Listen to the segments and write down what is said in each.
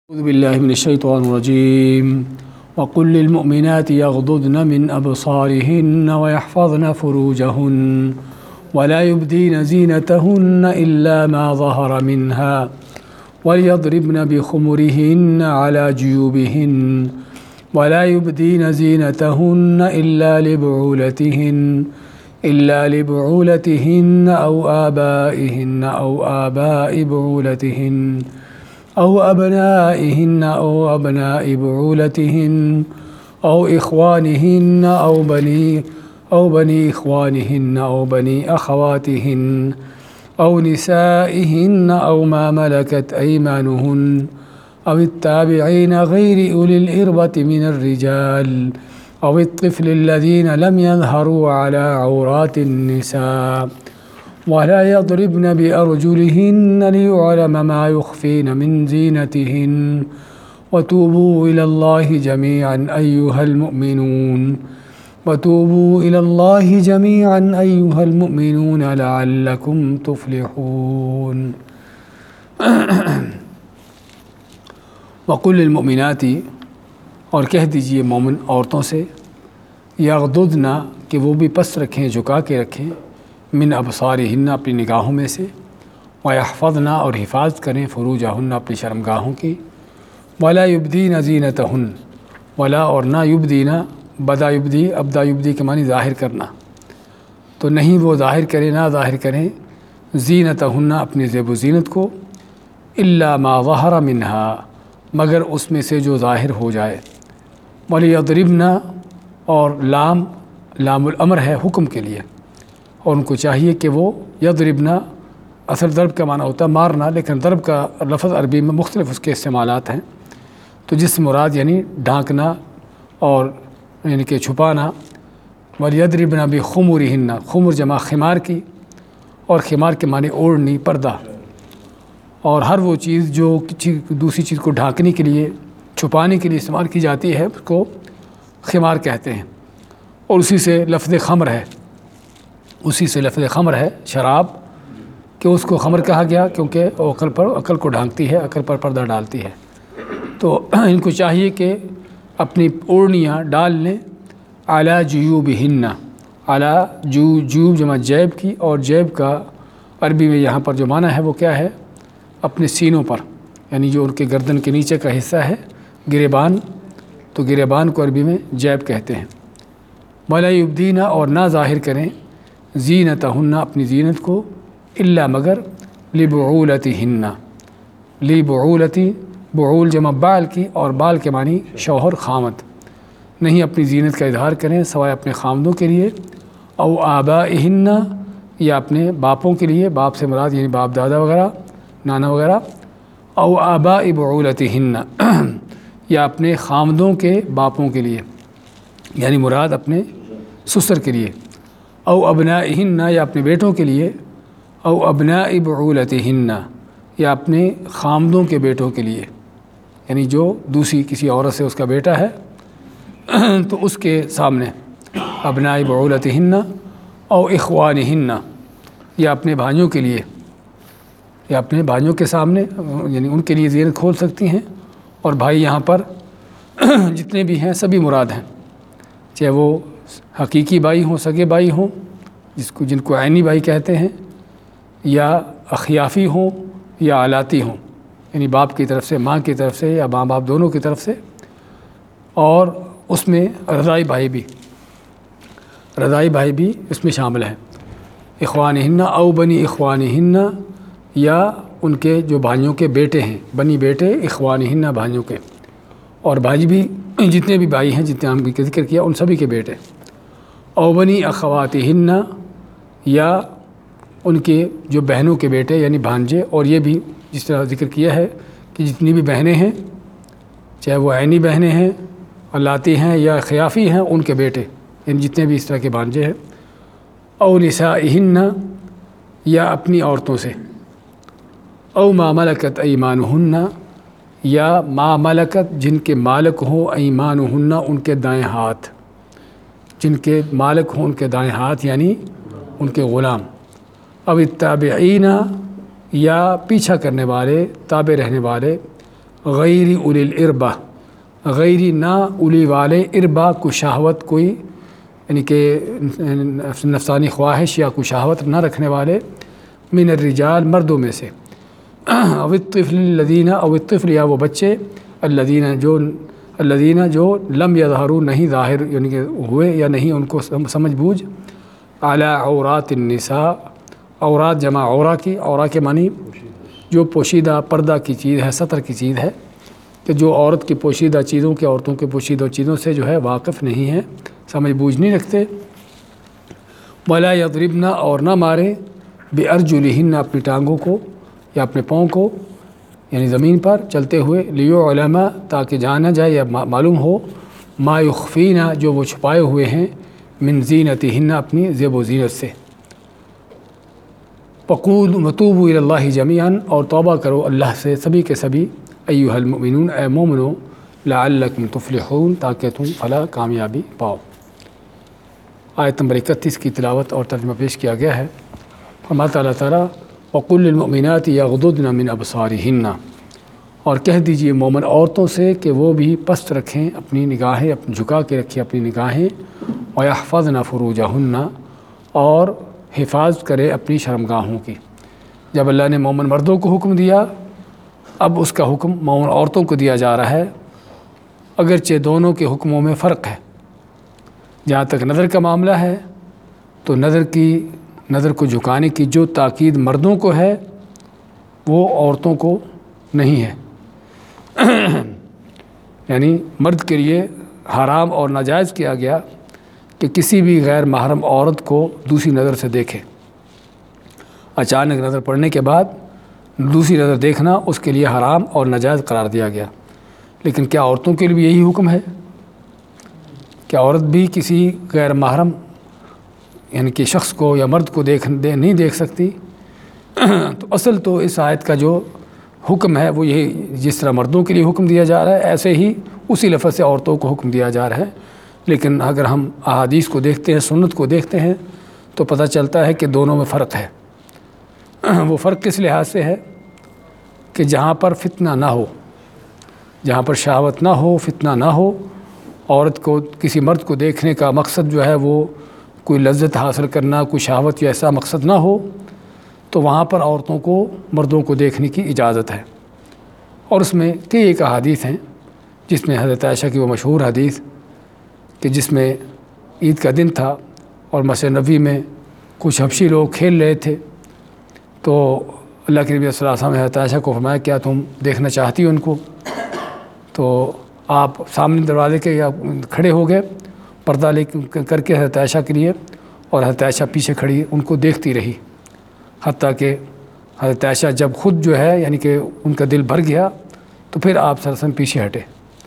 أعوذ بالله من الشيطان الرجيم وقل للمؤمنات يغضضن من أبصارهن ويحفظن فروجهن ولا يبدين زينتهن إلا ما ظهر منها وليضربن بخمرهن على جيوبهن ولا يبدين زينتهن إلا لبعولتهن أو آبائهن أو آباء بعولتهن أو أبنائهن أو أبناء بعولتهن أو إخوانهن أو بني إخوانهن أو بني أخواتهن أو نسائهن أو ما ملكت أيمانهن أو التابعين غير أولي الإربة من الرجال أو الطفل الذين لم يظهروا على عورات النساء ولا يضربن بأرجلهن ليعلم ما يخفين من زينتهن وتوبوا إلى الله جميعا أيها المؤمنون لعلكم تفلحون وقل للمؤمنات اور کہہ دیجئے مومن عورتوں سے یغضضن کہ وہ بھی پس رکھیں، جھکا کے رکھیں، من ابصارہن اپنی نگاہوں میں سے، ویحفظن اور حفاظت کریں فروجہن اپنی شرمگاہوں کی، ولا یبدین زینتہن ولا اور نہ یبدین بدا یبدی ابدا یبدی کے معنی ظاہر کرنا، تو نہیں وہ ظاہر کریں، نہ ظاہر کریں زینتہن اپنی زیب و زینت کو، الا ما ظہر منہا مگر اس میں سے جو ظاہر ہو جائے، ولیضربن اور لام الامر ہے حکم کے لیے، اور ان کو چاہیے کہ وہ یضربن اصل ضرب کا معنی ہوتا ہے مارنا، لیکن ضرب کا لفظ عربی میں مختلف اس کے استعمالات ہیں، تو جس مراد یعنی ڈھانکنا اور یعنی کہ چھپانا، ولیضربن بخمرہن خمر جمع خمار کی، اور خمار کے معنی اوڑھنی، پردہ، اور ہر وہ چیز جو دوسری چیز کو ڈھانکنے کے لیے چھپانے کے لیے استعمال کی جاتی ہے اس کو خمار کہتے ہیں، اور اسی سے لفظ خمر ہے شراب، کہ اس کو خمر کہا گیا کیونکہ وہ عقل کو ڈھانکتی ہے، عقل پر پردہ ڈالتی ہے، تو ان کو چاہیے کہ اپنی اوڑھنیاں ڈال لیں، علی جیوبہن، علی جیوب جمع جیب کی، اور جیب کا عربی میں یہاں پر جو معنی ہے وہ کیا ہے، اپنے سینوں پر، یعنی جو ان کے گردن کے نیچے کا حصہ ہے گریبان، تو گریبان کو عربی میں جیب کہتے ہیں، ولا یبدین اور نہ ظاہر کریں زینتہن اپنی زینت کو، الا مگر لبعولتہن، لبعولتی بعول جمع بال کی، اور بال کے معنی شوہر خامد، نہیں اپنی زینت کا اظہار کریں سوائے اپنے خامدوں کے لیے، او آبائہن یا اپنے باپوں کے لیے، باپ سے مراد یعنی باپ دادا وغیرہ، نانا وغیرہ، او آباء بعولتہن یا اپنے خامدوں کے باپوں کے لیے، یعنی مراد اپنے سسر کے لیے، او ابنائہن یا اپنے بیٹوں کے لیے، او ابناء بعولتہن یا اپنے خامدوں کے بیٹوں کے لیے، یعنی جو دوسری کسی عورت سے اس کا بیٹا ہے تو اس کے سامنے، ابناء بعولتہن او اخوانہن یا اپنے بھائیوں کے لیے، یا اپنے بھائیوں کے سامنے، یعنی ان کے لیے زینت کھول سکتی ہیں، اور بھائی یہاں پر جتنے بھی ہیں سبھی مراد ہیں، چاہے وہ حقیقی بھائی ہوں، سگے بھائی ہوں جن کو عینی بھائی کہتے ہیں، یا اخیافی ہوں یا علاتی ہوں، یعنی باپ کی طرف سے، ماں کی طرف سے، یا ماں باپ دونوں کی طرف سے، اور اس میں رضائی بھائی بھی اس میں شامل ہیں، اخوانہن او بنی اخوانہن یا ان کے جو بھائیوں کے بیٹے ہیں، بنی بیٹے، اخوانہن بھائیوں کے، اور بھائی بھی جتنے بھی بھائی ہیں جتنے ہم کا ذکر کیا ان سبھی کے بیٹے، او بنی اخواتہن یا ان کے جو بہنوں کے بیٹے یعنی بھانجے، اور یہ بھی جس طرح ذکر کیا ہے کہ جتنی بھی بہنیں ہیں چاہے وہ عینی بہنیں ہیں، علاتی ہیں یا خیافی ہیں، ان کے بیٹے، یعنی جتنے بھی اس طرح کے بھانجے ہیں، او نسائہن یا اپنی عورتوں سے، او ما ملکت ایمانہن یا ما ملکت جن کے مالک ہوں، ایمانہن ان کے دائیں ہاتھ، جن کے مالک ہوں ان کے دائیں ہاتھ یعنی ان کے غلام، او التابعین یا پیچھا کرنے والے، تابع رہنے والے، غیر اولی الاربہ، غیر نہ اولی والے، اربا کو شہوت کوئی یعنی کہ نفسانی خواہش یا کوئی شہوت نہ رکھنے والے، من الرجال مردوں میں سے، او الطفل الذین، او الطفل یا وہ بچے، الذین جو لم یظہروا نہیں ظاہر یعنی کہ ہوئے یا نہیں ان کو سمجھ بوجھ، علی عورات النساء، عورات جمع عورا کی، عورا کے معنی جو پوشیدہ پردہ کی چیز ہے، سطر کی چیز ہے، کہ جو عورت کی پوشیدہ چیزوں کے، عورتوں کے پوشیدہ چیزوں سے جو ہے واقف نہیں ہیں، سمجھ بوجھ نہیں رکھتے، ولا یضربن اور نہ مارے، بارجلہن اپنی ٹانگوں کو یا اپنے پاؤں کو، یعنی زمین پر چلتے ہوئے، لیعلم تاکہ جانا جائے یا معلوم ہو، ما یخفین جو وہ چھپائے ہوئے ہیں، من زینتہن اپنی زیب و زینت سے، وتوبوا الی اللہ جمیعا اور توبہ کرو اللہ سے سبھی کے سبھی، ایھا المؤمنون اے مومنو، لعلکم تفلحون تاکہ تم فلاح کامیابی پاؤ۔ آیت نمبر 31 کی تلاوت اور ترجمہ پیش کیا گیا ہے۔ فرماتا اللہ تعالیٰ وقل للمؤمنات یغضضن من ابصارہن، اور کہہ دیجئے مومن عورتوں سے کہ وہ بھی پست رکھیں اپنی نگاہیں، جھکا کے رکھیں اپنی نگاہیں، ویحفظن فروجہن اور حفاظت کرے اپنی شرمگاہوں کی۔ جب اللہ نے مومن مردوں کو حکم دیا، اب اس کا حکم مومن عورتوں کو دیا جا رہا ہے، اگرچہ دونوں کے حکموں میں فرق ہے۔ جہاں تک نظر کا معاملہ ہے تو نظر کو جھکانے کی جو تاکید مردوں کو ہے وہ عورتوں کو نہیں ہے، یعنی مرد کے لیے حرام اور ناجائز کیا گیا کہ کسی بھی غیر محرم عورت کو دوسری نظر سے دیکھے۔ اچانک نظر پڑنے کے بعد دوسری نظر دیکھنا اس کے لیے حرام اور ناجائز قرار دیا گیا، لیکن کیا عورتوں کے لیے بھی یہی حکم ہے؟ کیا عورت بھی کسی غیر محرم یعنی کہ شخص کو یا مرد کو نہیں دیکھ سکتی؟ تو اصل تو اس آیت کا جو حکم ہے وہ یہی، جس طرح مردوں کے لیے حکم دیا جا رہا ہے ایسے ہی اسی لفظ سے عورتوں کو حکم دیا جا رہا ہے، لیکن اگر ہم احادیث کو دیکھتے ہیں، سنت کو دیکھتے ہیں تو پتہ چلتا ہے کہ دونوں میں فرق ہے۔ وہ فرق کس لحاظ سے ہے کہ جہاں پر فتنہ نہ ہو، جہاں پر شہوت نہ ہو، فتنہ نہ ہو، عورت کو کسی مرد کو دیکھنے کا مقصد جو ہے وہ کوئی لذت حاصل کرنا، کوئی شہوت یا ایسا مقصد نہ ہو، تو وہاں پر عورتوں کو مردوں کو دیکھنے کی اجازت ہے۔ اور اس میں کئی ایک احادیث ہیں، جس میں حضرت عائشہ کی وہ مشہور حدیث کہ جس میں عید کا دن تھا اور مسجد نبوی میں کچھ حبشی لوگ کھیل رہے تھے، تو اللہ کے نبی صلی اللہ علیہ وسلم نے حضرت عائشہ کو فرمایا کیا تم دیکھنا چاہتی ہو ان کو؟ تو آپ سامنے دروازے کے یا کھڑے ہو گئے پردہ لے کر کے حضرت عائشہ کے لیے، اور حضرت عائشہ پیچھے کھڑی ان کو دیکھتی رہی، حتیٰ کہ حضرت عائشہ جب خود جو ہے یعنی کہ ان کا دل بھر گیا تو پھر آپ صلی اللہ علیہ وسلم پیچھے ہٹے۔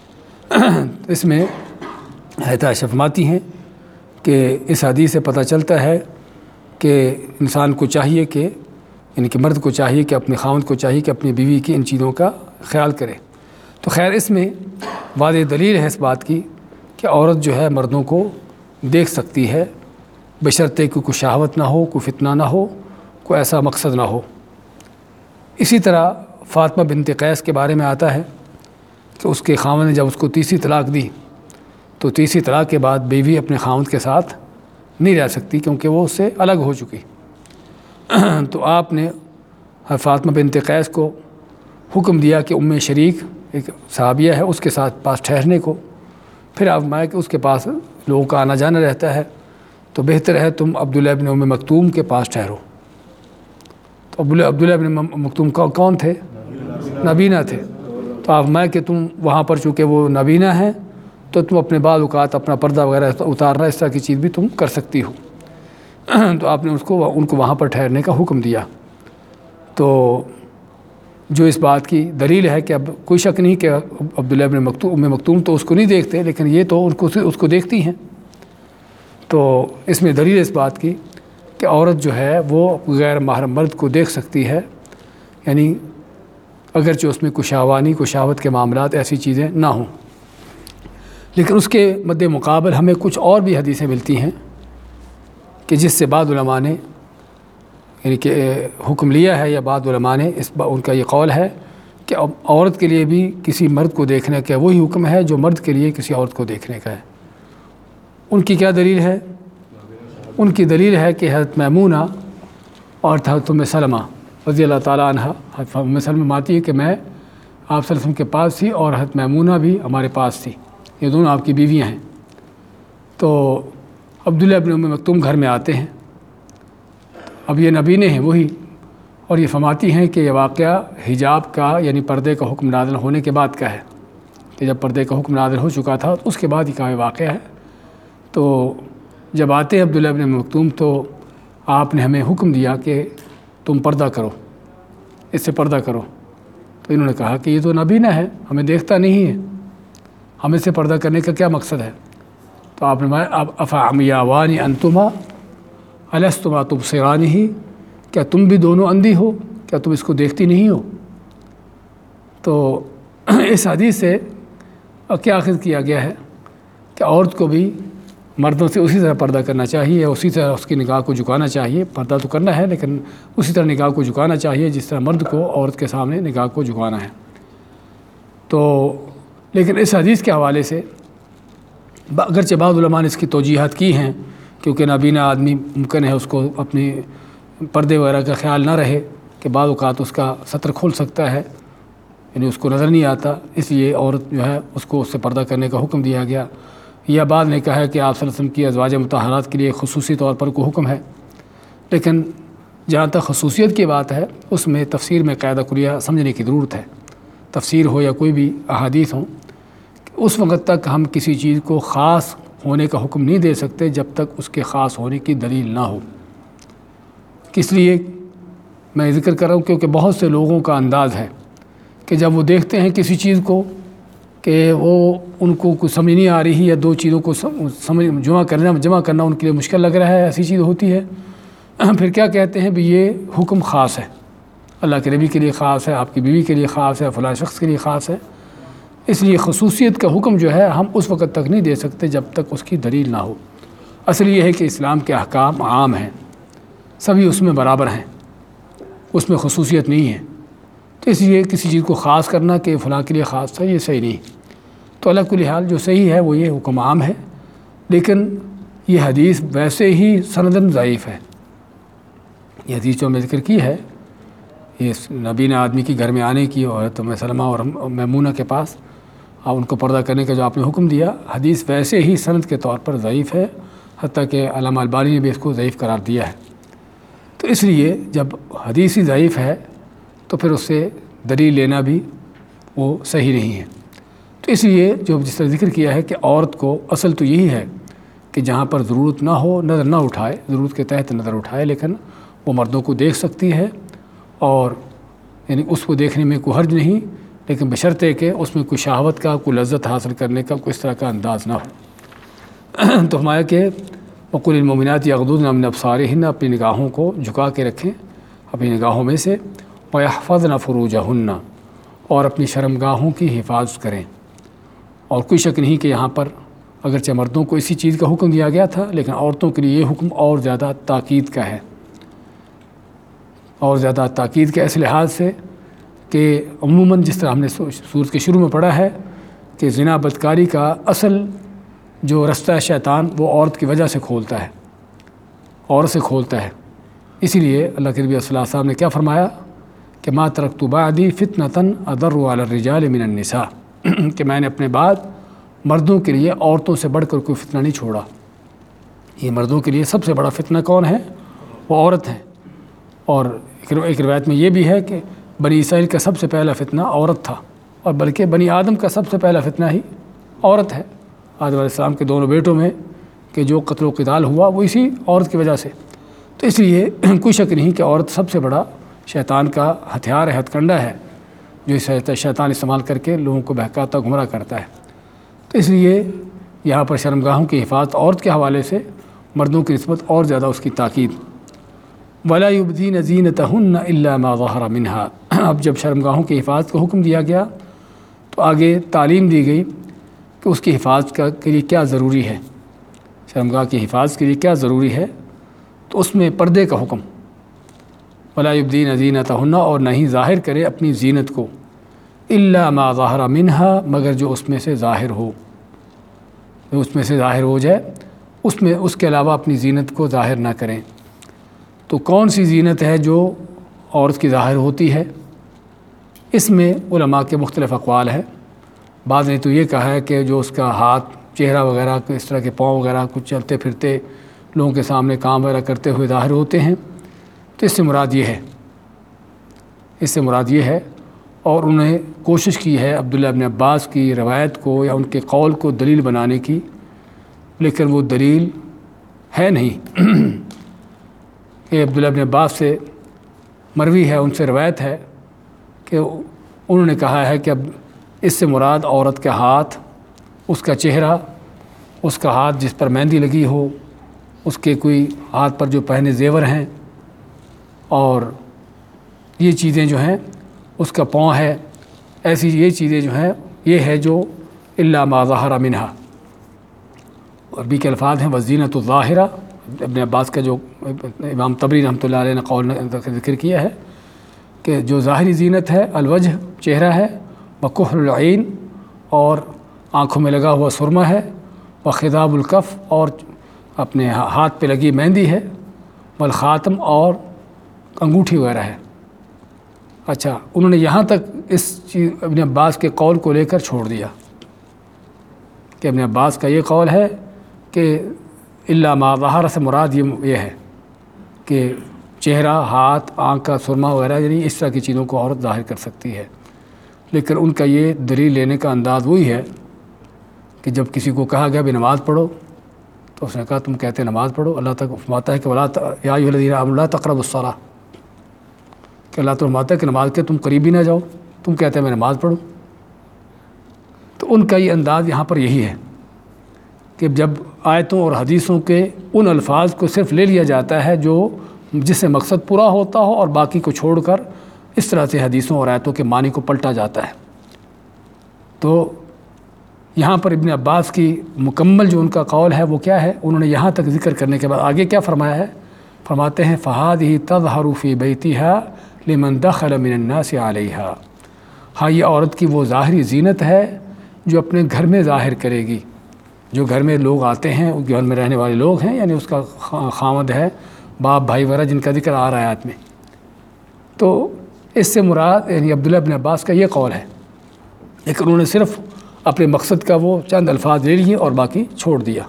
اس میں حضرت عائشہ فرماتی ہیں کہ اس حدیث سے پتہ چلتا ہے کہ انسان کو چاہیے کہ یعنی کہ مرد کو چاہیے کہ اپنے خاوند کو چاہیے کہ اپنی بیوی کی ان چیزوں کا خیال کرے۔ تو خیر اس میں واضح دلیل ہے اس بات کی کہ عورت جو ہے مردوں کو دیکھ سکتی ہے، بشرطے کہ کوئی شہوت نہ ہو، کوئی فتنہ نہ ہو، کوئی ایسا مقصد نہ ہو۔ اسی طرح فاطمہ بنت قیس کے بارے میں آتا ہے کہ اس کے خاوند نے جب اس کو تیسری طلاق دی تو تیسری طلاق کے بعد بیوی اپنے خاوند کے ساتھ نہیں رہ سکتی کیونکہ وہ اس سے الگ ہو چکی۔ تو آپ نے فاطمہ بنت قیس کو حکم دیا کہ ام شریک ایک صحابیہ ہے اس کے ساتھ پاس ٹھہرنے کو، پھر آپ فرمایا کہ اس کے پاس لوگوں کا آنا جانا رہتا ہے تو بہتر ہے تم عبداللہ ابن ام مکتوم کے پاس ٹھہرو۔ تو عبداللہ ابن مکتوم کون تھے؟ نابینا تھے۔ تو آپ فرمایا کہ تم وہاں پر چونکہ وہ نابینا ہیں تو تم اپنے بعض اوقات اپنا پردہ وغیرہ اتارنا اس طرح کی چیز بھی تم کر سکتی ہو۔ تو آپ نے ان کو وہاں پر ٹھہرنے کا حکم دیا۔ تو جو اس بات کی دلیل ہے کہ اب کوئی شک نہیں کہ عبداللہ ابن ام مکتوم تو اس کو نہیں دیکھتے، لیکن یہ تو اس کو دیکھتی ہیں۔ تو اس میں دلیل اس بات کی کہ عورت جو ہے وہ غیر محرم مرد کو دیکھ سکتی ہے، یعنی اگرچہ اس میں کوئی شہوانی کوئی شہوت کے معاملات ایسی چیزیں نہ ہوں۔ لیکن اس کے مد مقابل ہمیں کچھ اور بھی حدیثیں ملتی ہیں کہ جس سے بعض علماء نے یعنی کہ حکم لیا ہے، یا بعض علماء نے ان کا یہ قول ہے کہ عورت کے لیے بھی کسی مرد کو دیکھنے کا وہی حکم ہے جو مرد کے لیے کسی عورت کو دیکھنے کا ہے۔ ان کی کیا دلیل ہے؟ ان کی دلیل ہے کہ حضرت میمونہ اور حضرت ام سلمہ رضی اللہ تعالیٰ عنہ، حضرت ام سلمہ ماتی ہے کہ میں آپ صلی اللہ علیہ وسلم کے پاس تھی اور حضرت میمونہ بھی ہمارے پاس تھی، یہ دونوں آپ کی بیویاں ہیں۔ تو عبداللہ ابن ام مکتوم گھر میں آتے ہیں، اب یہ نبینے ہیں وہی، اور یہ فرماتی ہیں کہ یہ واقعہ حجاب کا یعنی پردے کا حکم نازل ہونے کے بعد کا ہے، کہ جب پردے کا حکم نازل ہو چکا تھا اس کے بعد ہی کا واقعہ ہے۔ تو جب آتے ہیں عبداللہ ابن ام مکتوم تو آپ نے ہمیں حکم دیا کہ تم پردہ کرو، اس سے پردہ کرو۔ تو انہوں نے کہا کہ یہ تو نبینہ ہے، ہمیں دیکھتا نہیں ہے، ہمیں سے پردہ کرنے کا کیا مقصد ہے؟ تو آپ نے افعمیاوان انتما الستما تبصرانہ، کیا تم بھی دونوں اندھی ہو؟ کیا تم اس کو دیکھتی نہیں ہو؟ تو اس حدیث سے کیا اخذ کیا گیا ہے کہ عورت کو بھی مردوں سے اسی طرح پردہ کرنا چاہیے، اسی طرح اس کی نگاہ کو جھکانا چاہیے، پردہ تو کرنا ہے لیکن اسی طرح نگاہ کو جھکانا چاہیے جس طرح مرد کو عورت کے سامنے نگاہ کو جھکانا ہے۔ تو لیکن اس حدیث کے حوالے سے اگرچہ بعض علماء نے اس کی توجیحات کی ہیں، کیونکہ نابینا آدمی ممکن ہے اس کو اپنی پردے وغیرہ کا خیال نہ رہے کہ بعض اوقات اس کا سطر کھل سکتا ہے، یعنی اس کو نظر نہیں آتا، اس لیے عورت جو ہے اس کو اس سے پردہ کرنے کا حکم دیا گیا۔ یا بعض نے کہا ہے کہ آپ صلی اللہ علیہ وسلم کی ازواج مطہرات کے لیے خصوصی طور پر کوئی حکم ہے، لیکن جہاں تک خصوصیت کی بات ہے اس میں تفسیر میں قاعدہ کلیہ سمجھنے کی ضرورت ہے، تفسیر ہو یا کوئی بھی احادیث ہوں، اس وقت تک ہم کسی چیز کو خاص ہونے کا حکم نہیں دے سکتے جب تک اس کے خاص ہونے کی دلیل نہ ہو۔ کس لیے میں ذکر کر رہا ہوں؟ کیونکہ بہت سے لوگوں کا انداز ہے کہ جب وہ دیکھتے ہیں کسی چیز کو کہ وہ ان کو کچھ سمجھ نہیں آ رہی یا دو چیزوں کو جمع کرنا ان کے لیے مشکل لگ رہا ہے، ایسی چیز ہوتی ہے، پھر کیا کہتے ہیں بھی یہ حکم خاص ہے، اللہ کے نبی کے لیے خاص ہے، آپ کی بیوی کے لیے خاص ہے، فلاں شخص کے لیے خاص ہے۔ اس لیے خصوصیت کا حکم جو ہے ہم اس وقت تک نہیں دے سکتے جب تک اس کی دلیل نہ ہو۔ اصل یہ ہے کہ اسلام کے احکام عام ہیں، سبھی اس میں برابر ہیں، اس میں خصوصیت نہیں ہے، تو اس لیے کسی چیز کو خاص کرنا کہ فلاں کے لیے خاص ہے یہ صحیح نہیں۔ تو علی کل حال جو صحیح ہے وہ یہ حکم عام ہے، لیکن یہ حدیث ویسے ہی سندن ضعیف ہے۔ یہ حدیث جو میں ذکر کی ہے یہ نبینا آدمی کی گھر میں آنے کی اور ام سلمہ اور میمونہ کے پاس اور ان کو پردہ کرنے کا جو آپ نے حکم دیا، حدیث ویسے ہی سند کے طور پر ضعیف ہے، حتیٰ کہ علامہ البانی نے بھی اس کو ضعیف قرار دیا ہے۔ تو اس لیے جب حدیث ہی ضعیف ہے تو پھر اس سے دلیل لینا بھی وہ صحیح نہیں ہے۔ تو اس لیے جو جس طرح ذکر کیا ہے کہ عورت کو اصل تو یہی ہے کہ جہاں پر ضرورت نہ ہو نظر نہ اٹھائے، ضرورت کے تحت نظر اٹھائے، لیکن وہ مردوں کو دیکھ سکتی ہے، اور یعنی اس کو دیکھنے میں کوئی حرج نہیں، لیکن بشرطے کہ اس میں کوئی شہوت کا، کوئی لذت حاصل کرنے کا کوئی اس طرح کا انداز نہ ہو۔ تو ہمارا کہ وقل المؤمنات یغضضن من ابصارہن، اپنی نگاہوں کو جھکا کے رکھیں اپنی نگاہوں میں سے، ویحفظن فروجہن، اور اپنی شرمگاہوں کی حفاظت کریں۔ اور کوئی شک نہیں کہ یہاں پر اگرچہ مردوں کو اسی چیز کا حکم دیا گیا تھا لیکن عورتوں کے لیے یہ حکم اور زیادہ تاکید کا ہے، اور زیادہ تاکید کے اس لحاظ سے کہ عموماً جس طرح ہم نے سورت کے شروع میں پڑھا ہے کہ زنا بدکاری کا اصل جو رستہ ہے شیطان وہ عورت کی وجہ سے کھولتا ہے، عورت سے کھولتا ہے۔ اسی لیے اللہ کے نبی صلی اللہ علیہ وسلم نے کیا فرمایا کہ ما ترکت بعدی فتنۃ اضر علی الرجال من النساء، کہ میں نے اپنے بعد مردوں کے لیے عورتوں سے بڑھ کر کوئی فتنہ نہیں چھوڑا۔ یہ مردوں کے لیے سب سے بڑا فتنہ کون ہے؟ وہ عورت ہیں۔ اور ایک روایت میں یہ بھی ہے کہ بنی اسرائیل کا سب سے پہلا فتنہ عورت تھا، اور بلکہ بنی آدم کا سب سے پہلا فتنہ ہی عورت ہے۔ آدم علیہ السلام کے دونوں بیٹوں میں کہ جو قتل و قتال ہوا وہ اسی عورت کی وجہ سے۔ تو اس لیے کوئی شک نہیں کہ عورت سب سے بڑا شیطان کا ہتھیار ہے، ہتھ کنڈا ہے، جو شیطان استعمال کر کے لوگوں کو بہکاتا گمراہ کرتا ہے۔ تو اس لیے یہاں پر شرمگاہوں کی حفاظت عورت کے حوالے سے مردوں کی نسبت اور زیادہ اس کی تاکید۔ وَلَا يُبْدِينَ زِينَتَهُنَّ إِلَّا مَا ظَهَرَ مِنْهَا، اب جب شرمگاہوں کی حفاظت کا حکم دیا گیا تو آگے تعلیم دی گئی کہ اس کی حفاظت کے لیے کیا ضروری ہے، شرمگاہ کی حفاظت کے لیے کیا ضروری ہے، تو اس میں پردے کا حکم، وَلَا يُبْدِينَ زِينَتَهُنَّ، اور نہ ہی ظاہر کرے اپنی زینت کو، الا ما ظہر منہا، مگر جو اس میں سے ظاہر ہو، جو اس میں سے ظاہر ہو جائے، اس کے علاوہ اپنی زینت کو ظاہر نہ کریں۔ تو کون سی زینت ہے جو عورت کی ظاہر ہوتی ہے؟ اس میں علماء کے مختلف اقوال ہیں۔ بعض نے تو یہ کہا ہے کہ جو اس کا ہاتھ، چہرہ وغیرہ، اس طرح کے پاؤں وغیرہ کچھ چلتے پھرتے لوگوں کے سامنے کام وغیرہ کرتے ہوئے ظاہر ہوتے ہیں، تو اس سے مراد یہ ہے، اس سے مراد یہ ہے۔ اور انہوں نے کوشش کی ہے عبداللہ ابن عباس کی روایت کو یا ان کے قول کو دلیل بنانے کی، لیکن وہ دلیل ہے نہیں۔ کہ عبداللہ ابن عباس سے مروی ہے، ان سے روایت ہے کہ انہوں نے کہا ہے کہ اب اس سے مراد عورت کا ہاتھ، اس کا چہرہ، اس کا ہاتھ جس پر مہندی لگی ہو، اس کے کوئی ہاتھ پر جو پہنے زیور ہیں، اور یہ چیزیں جو ہیں، اس کا پاؤں ہے، ایسی یہ چیزیں جو ہیں، یہ ہے جو الا ما ظہر منہا۔ اور بھی کے الفاظ ہیں وزینۃ الظاہرہ، ابن عباس کا جو امام طبری رحمۃ اللہ علیہ نے قول ذکر کیا ہے کہ جو ظاہری زینت ہے الوجہ، چہرہ ہے، وکحل العین، اور آنکھوں میں لگا ہوا سرما ہے، وخضاب الکف، اور اپنے ہاتھ پہ لگی مہندی ہے، والخاتم، اور انگوٹھی وغیرہ ہے۔ اچھا، انہوں نے یہاں تک اس چیز ابن عباس کے قول کو لے کر چھوڑ دیا کہ ابن عباس کا یہ قول ہے کہ الا ما ظہر سے مراد یہ ہے کہ چہرہ، ہاتھ، آنکھ کا سرما وغیرہ، یعنی اس طرح کی چیزوں کو عورت ظاہر کر سکتی ہے۔ لیکن ان کا یہ دلیل لینے کا انداز وہی ہے کہ جب کسی کو کہا گیا بھی نماز پڑھو، تو اس نے کہا تم کہتے ہیں نماز پڑھو، اللہ تک فرماتا ہے کہ یا ایھا الذین آمنوا لا تقربوا الصلاۃ، کہ اللہ تو فرماتا ہے کہ نماز کے تم قریب ہی نہ جاؤ، تم کہتے ہیں میں نماز پڑھوں۔ تو ان کا یہ انداز یہاں پر یہی ہے کہ جب آیتوں اور حدیثوں کے ان الفاظ کو صرف لے لیا جاتا ہے جو جس سے مقصد پورا ہوتا ہو، اور باقی کو چھوڑ کر اس طرح سے حدیثوں اور آیتوں کے معنی کو پلٹا جاتا ہے۔ تو یہاں پر ابن عباس کی مکمل جو ان کا قول ہے وہ کیا ہے، انہوں نے یہاں تک ذکر کرنے کے بعد آگے کیا فرمایا ہے، فرماتے ہیں فَهَذِهِ تَظْهَرُ فِي بَيْتِهَا لِمَنْ دَخَلَ مِنَ النَّاسِ عَلَيْهَا۔ ہاں، یہ عورت کی وہ ظاہری زینت ہے جو اپنے گھر میں ظاہر کرے گی، جو گھر میں لوگ آتے ہیں، گھر میں رہنے والے لوگ ہیں، یعنی اس کا خاوند ہے، باپ بھائی وغیرہ جن کا ذکر آ رہا ہے آیت میں۔ تو اس سے مراد یعنی عبداللہ ابن عباس کا یہ قول ہے، لیکن انہوں نے صرف اپنے مقصد کا وہ چند الفاظ لے لیے اور باقی چھوڑ دیا۔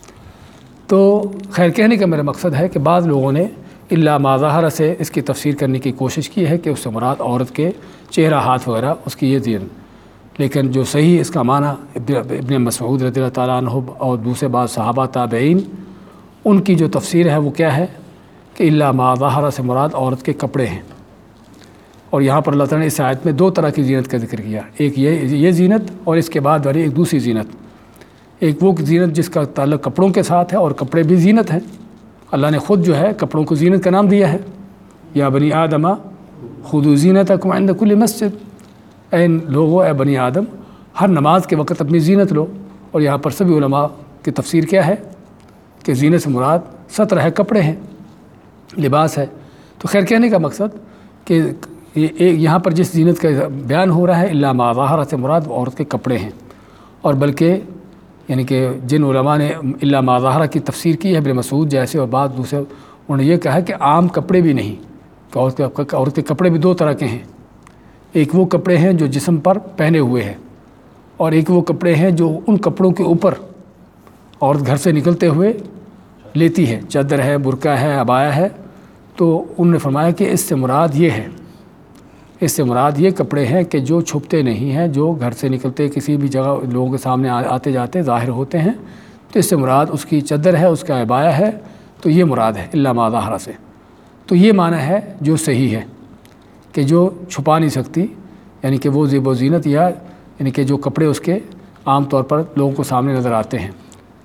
تو خیر، کہنے کا میرا مقصد ہے کہ بعض لوگوں نے الا ما ظہر سے اس کی تفسیر کرنے کی کوشش کی ہے کہ اس سے مراد عورت کے چہرہ، ہاتھ وغیرہ، اس کی یہ زینت، لیکن جو صحیح اس کا معنی ابن مسعود رضی اللہ تعالیٰ عنہ اور دوسرے بعض صحابہ تابعین، ان کی جو تفسیر ہے وہ کیا ہے کہ الا ما ظہر سے مراد عورت کے کپڑے ہیں۔ اور یہاں پر اللہ تعالیٰ نے اس آیت میں دو طرح کی زینت کا ذکر کیا، ایک یہ زینت، اور اس کے بعد والی ایک دوسری زینت۔ ایک وہ زینت جس کا تعلق کپڑوں کے ساتھ ہے، اور کپڑے بھی زینت ہیں۔ اللہ نے خود جو ہے کپڑوں کو زینت کا نام دیا ہے، یا بنی آدم خذوا زینتکم عند کل مسجد، اے لوگو، اے بنی آدم، ہر نماز کے وقت اپنی زینت لو۔ اور یہاں پر سبھی علماء کی تفسیر کیا ہے کہ زینت سے مراد ستر ہے، کپڑے ہیں، لباس ہے۔ تو خیر، کہنے کا مقصد کہ یہاں پر جس زینت کا بیان ہو رہا ہے الا ما ظہر سے مراد عورت کے کپڑے ہیں، اور بلکہ یعنی کہ جن علماء نے الا ما ظہر کی تفسیر کی ہے، ابن مسعود جیسے اور بعض دوسرے، انہوں نے یہ کہا کہ عام کپڑے بھی نہیں، کہ عورت کے کپڑے بھی دو طرح کے ہیں۔ ایک وہ کپڑے ہیں جو جسم پر پہنے ہوئے ہیں، اور ایک وہ کپڑے ہیں جو ان کپڑوں کے اوپر عورت گھر سے نکلتے ہوئے لیتی ہے، چادر ہے، برقع ہے، عبایا ہے۔ تو انہوں نے فرمایا کہ اس سے مراد یہ ہے، اس سے مراد یہ کپڑے ہیں کہ جو چھپتے نہیں ہیں، جو گھر سے نکلتے کسی بھی جگہ لوگوں کے سامنے آتے جاتے ظاہر ہوتے ہیں۔ تو اس سے مراد اس کی چادر ہے، اس کا عبایا ہے، تو یہ مراد ہے الا ما ظہر سے۔ تو یہ معنی ہے جو صحیح ہے کہ جو چھپا نہیں سکتی، یعنی کہ وہ زیب و زینت، یا یعنی کہ جو کپڑے اس کے عام طور پر لوگوں کو سامنے نظر آتے ہیں،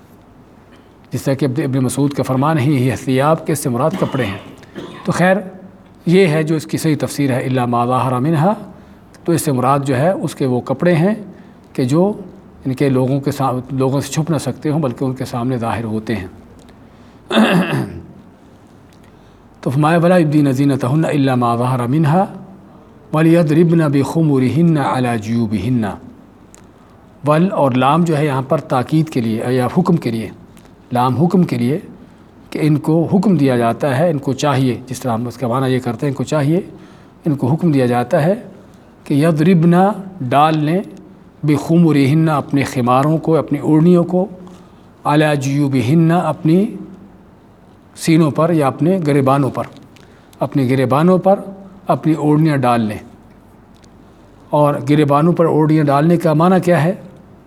جس طرح کہ ابن مسعود کا فرمان ہی ہے ثیاب کے، اس سے مراد کپڑے ہیں۔ تو خیر، یہ ہے جو اس کی صحیح تفسیر ہے الا ما ظہر منہا۔ تو اس سے مراد جو ہے اس کے وہ کپڑے ہیں کہ جو ان کے لوگوں سے چھپ نہ سکتے ہوں، بلکہ ان کے سامنے ظاہر ہوتے ہیں۔ تو فرمایا ولا یبدین زینتہن الا ما ظہر منہا، وَلْيَضْرِبْنَ بِخُمُرِهِنَّ عَلَى جُيُوبِهِنَّ، ول اور لام جو ہے یہاں پر تاکید کے لیے یا حکم کے لیے، لام حکم کے لیے کہ ان کو حکم دیا جاتا ہے، ان کو چاہیے، جس طرح ہم اس کا معنی یہ کرتے ہیں ان کو چاہیے، ان کو حکم دیا جاتا ہے کہ یضربنا ڈال لیں، بخمرہن اپنے خماروں کو، اپنی اوڑھنیوں کو، علی جیوبہن اپنی سینوں پر یا اپنے گریبانوں پر، اپنے گریبانوں پر اپنی اوڑھنیاں ڈال لیں۔ اور گریبانوں پر اوڑھنیاں ڈالنے کا معنی کیا ہے؟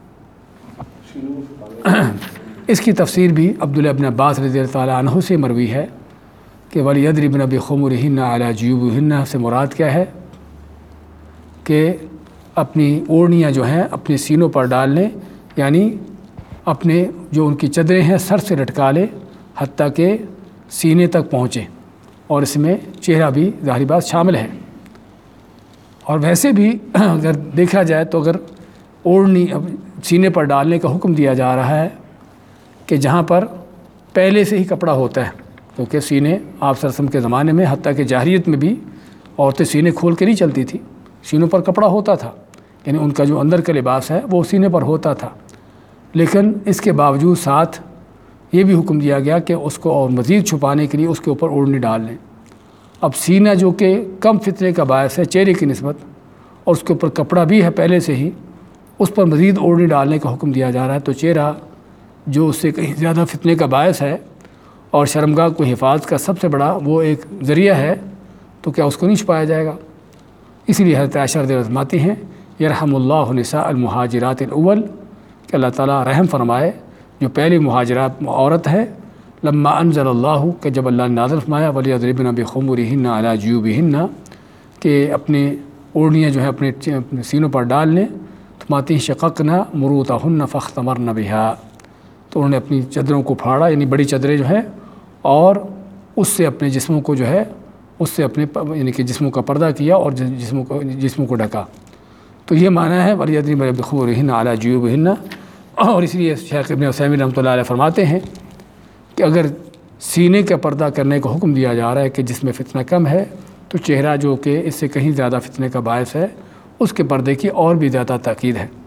اس کی تفسیر بھی عبداللہ ابن عباس رضی اللہ تعالیٰ عنہ سے مروی ہے کہ وَلْيَضْرِبْنَ بِخُمُرِهِنَّ عَلَى جُيُوبِهِنَّ سے مراد کیا ہے کہ اپنی اوڑھنیاں جو ہیں اپنے سینوں پر ڈال لیں، یعنی اپنے جو ان کی چادریں ہیں سر سے لٹکا لیں حتیٰ کہ سینے تک پہنچیں، اور اس میں چہرہ بھی ظاہری بات شامل ہے۔ اور ویسے بھی اگر دیکھا جائے تو اگر اوڑھنی سینے پر ڈالنے کا حکم دیا جا رہا ہے کہ جہاں پر پہلے سے ہی کپڑا ہوتا ہے، کیونکہ سینے آپ صلی اللہ علیہ وسلم کے زمانے میں حتیٰ کہ جاہلیت میں بھی عورتیں سینے کھول کے نہیں چلتی تھی، سینوں پر کپڑا ہوتا تھا، یعنی ان کا جو اندر کا لباس ہے وہ سینے پر ہوتا تھا، لیکن اس کے باوجود ساتھ یہ بھی حکم دیا گیا کہ اس کو اور مزید چھپانے کے لیے اس کے اوپر اوڑھنی ڈال لیں۔ اب سینہ جو کہ کم فتنے کا باعث ہے چہرے کی نسبت، اور اس کے اوپر کپڑا بھی ہے پہلے سے ہی، اس پر مزید اوڑھنی ڈالنے کا حکم دیا جا رہا ہے، تو چہرہ جو اس سے کہیں زیادہ فتنے کا باعث ہے اور شرمگاہ کو حفاظت کا سب سے بڑا وہ ایک ذریعہ ہے، تو کیا اس کو نہیں چھپایا جائے گا؟ اسی لیے حضرت عائشہ رضی اللہ عنہا فرماتی ہیں یرحم اللہ نساء المہاجرات الاول، کہ اللہ تعالیٰ رحم فرمائے جو پہلی مہاجرات عورت ہے، لما انزل اللہ، کہ جب اللہ نے نازل فرمایا وَلْيَضْرِبْنَ بِخُمُرِهِنَّ عَلَى جُيُوبِهِنَّ کہ اپنے اوڑھنیاں جو ہیں اپنے سینوں پر ڈال لیں، فرماتی ہیں شققنا مروطہن فاختمرن بها، تو انہوں نے اپنی چادروں کو پھاڑا، یعنی بڑی چادریں جو ہیں، اور اس سے اپنے جسموں کو جو ہے اس سے اپنے یعنی کہ جسموں کا پردہ کیا اور جسموں کو ڈھکا۔ تو یہ معنی ہے وَلْيَضْرِبْنَ بِخُمُرِهِنَّ عَلَى جُيُوبِهِنَّ۔ اور اس لیے شیخ ابن عثیمین رحمۃ اللہ علیہ فرماتے ہیں کہ اگر سینے کا پردہ کرنے کا حکم دیا جا رہا ہے کہ جس میں فتنہ کم ہے، تو چہرہ جو کہ اس سے کہیں زیادہ فتنے کا باعث ہے اس کے پردے کی اور بھی زیادہ تاکید ہے۔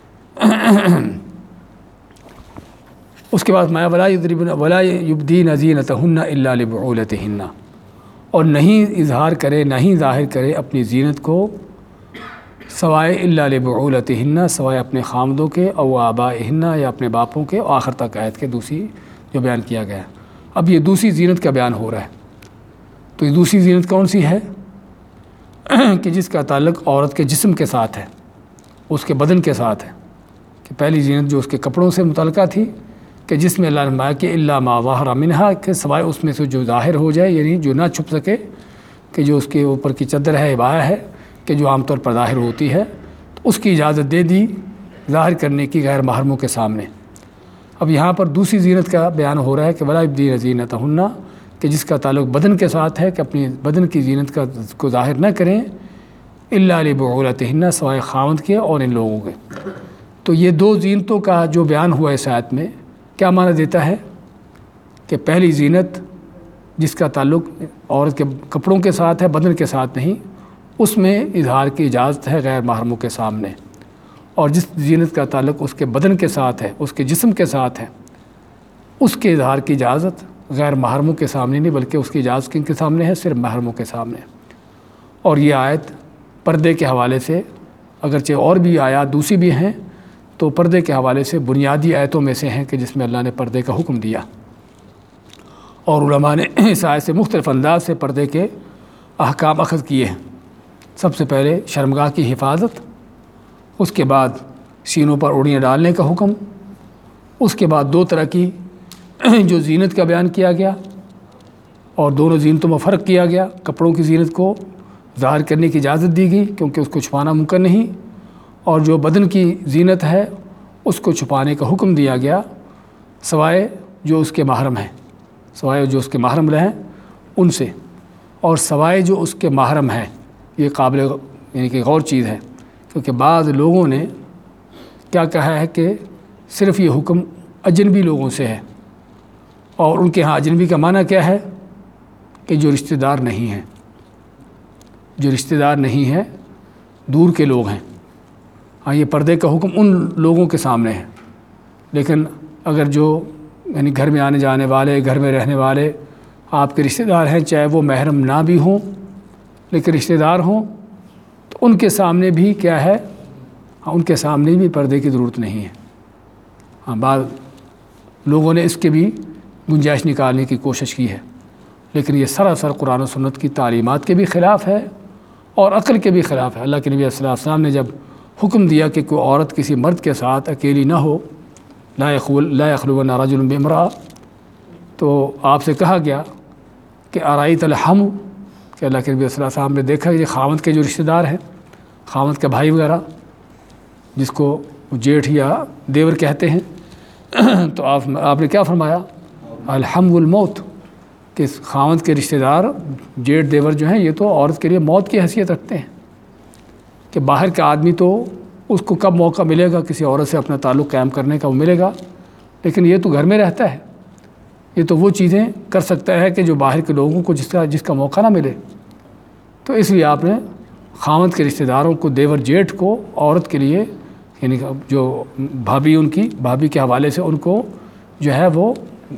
اس کے بعد وَلَا يُبْدِينَ زِينَتَهُنَّ إِلَّا لِبُعُولَتِهِنَّ، اور نہیں اظہار کرے، نہیں ظاہر کرے اپنی زینت کو سوائے الا لبعولتہن، سوائے اپنے خامدوں کے، او آبائہن یا اپنے باپوں کے، آخر تک آیت کے دوسری جو بیان کیا گیا ہے۔ اب یہ دوسری زینت کا بیان ہو رہا ہے، تو یہ دوسری زینت کون سی ہے کہ جس کا تعلق عورت کے جسم کے ساتھ ہے، اس کے بدن کے ساتھ ہے۔ کہ پہلی زینت جو اس کے کپڑوں سے متعلقہ تھی کہ جس میں اللہ نے فرمایا کہ الا ما ظہر منہا، کہ سوائے اس میں سے جو ظاہر ہو جائے، یعنی جو نہ چھپ سکے، کہ جو اس کے اوپر کی چادر ہے، عبایا ہے کہ جو عام طور پر ظاہر ہوتی ہے، تو اس کی اجازت دے دی ظاہر کرنے کی غیر محرموں کے سامنے۔ اب یہاں پر دوسری زینت کا بیان ہو رہا ہے کہ وَلَا يُبْدِينَ زِينَتَهُنَّ، کہ جس کا تعلق بدن کے ساتھ ہے کہ اپنی بدن کی زینت کو ظاہر نہ کریں، الا لبعولتہن، سوائے خاوند کے اور ان لوگوں کے۔ تو یہ دو زینتوں کا جو بیان ہوا اس آیت میں کیا معنی دیتا ہے کہ پہلی زینت جس کا تعلق عورت کے کپڑوں کے ساتھ ہے، بدن کے ساتھ نہیں، اس میں اظہار کی اجازت ہے غیر محرموں کے سامنے، اور جس زینت کا تعلق اس کے بدن کے ساتھ ہے، اس کے جسم کے ساتھ ہے، اس کے اظہار کی اجازت غیر محرموں کے سامنے نہیں، بلکہ اس کی اجازت کن کے سامنے ہے؟ صرف محرموں کے سامنے۔ اور یہ آیت پردے کے حوالے سے، اگرچہ اور بھی آیات دوسری بھی ہیں، تو پردے کے حوالے سے بنیادی آیتوں میں سے ہیں کہ جس میں اللہ نے پردے کا حکم دیا، اور علماء نے اس آیت سے مختلف انداز سے پردے کے احکام اخذ کیے ہیں۔ سب سے پہلے شرمگاہ کی حفاظت، اس کے بعد سینوں پر اوڑھنیاں ڈالنے کا حکم، اس کے بعد دو طرح کی جو زینت کا بیان کیا گیا، اور دونوں زینتوں میں فرق کیا گیا۔ کپڑوں کی زینت کو ظاہر کرنے کی اجازت دی گئی کیونکہ اس کو چھپانا ممکن نہیں، اور جو بدن کی زینت ہے اس کو چھپانے کا حکم دیا گیا، سوائے جو اس کے محرم ہیں، سوائے جو اس کے محرم رہیں ان سے، اور سوائے جو اس کے محرم ہیں۔ یہ قابل یعنی کہ غور چیز ہے، کیونکہ بعض لوگوں نے کیا کہا ہے کہ صرف یہ حکم اجنبی لوگوں سے ہے، اور ان کے ہاں اجنبی کا معنی کیا ہے کہ جو رشتہ دار نہیں ہیں، جو رشتہ دار نہیں ہیں، دور کے لوگ ہیں۔ ہاں، یہ پردے کا حکم ان لوگوں کے سامنے ہے، لیکن اگر جو یعنی گھر میں آنے جانے والے، گھر میں رہنے والے آپ کے رشتہ دار ہیں، چاہے وہ محرم نہ بھی ہوں لیکن رشتہ دار ہوں، تو ان کے سامنے بھی کیا ہے، ان کے سامنے بھی پردے کی ضرورت نہیں ہے۔ ہاں، بعض لوگوں نے اس کے بھی گنجائش نکالنے کی کوشش کی ہے، لیکن یہ سراسر قرآن و سنت کی تعلیمات کے بھی خلاف ہے اور عقل کے بھی خلاف ہے۔ اللہ کے نبی صلی اللہ علیہ وسلم نے جب حکم دیا کہ کوئی عورت کسی مرد کے ساتھ اکیلی نہ ہو، لا یخلون رجل بامرأة، تو آپ سے کہا گیا کہ ارأیت الحم، کہ اللہ کے نبی صلی اللہ علیہ وسلم نے دیکھا کہ خاوند کے جو رشتہ دار ہیں، خاوند کے بھائی وغیرہ جس کو جیٹھ یا دیور کہتے ہیں، تو آپ نے کیا فرمایا؟ الحم الموت، کہ خاوند کے رشتہ دار جیٹھ دیور جو ہیں یہ تو عورت کے لیے موت کی حیثیت رکھتے ہیں، کہ باہر کا آدمی تو اس کو کب موقع ملے گا کسی عورت سے اپنا تعلق قائم کرنے کا، وہ ملے گا، لیکن یہ تو گھر میں رہتا ہے، یہ تو وہ چیزیں کر سکتا ہے کہ جو باہر کے لوگوں کو جس کا موقع نہ ملے۔ تو اس لیے آپ نے خاوند کے رشتہ داروں کو، دیور جیٹھ کو عورت کے لیے، یعنی جو بھابھی کے حوالے سے ان کو جو ہے وہ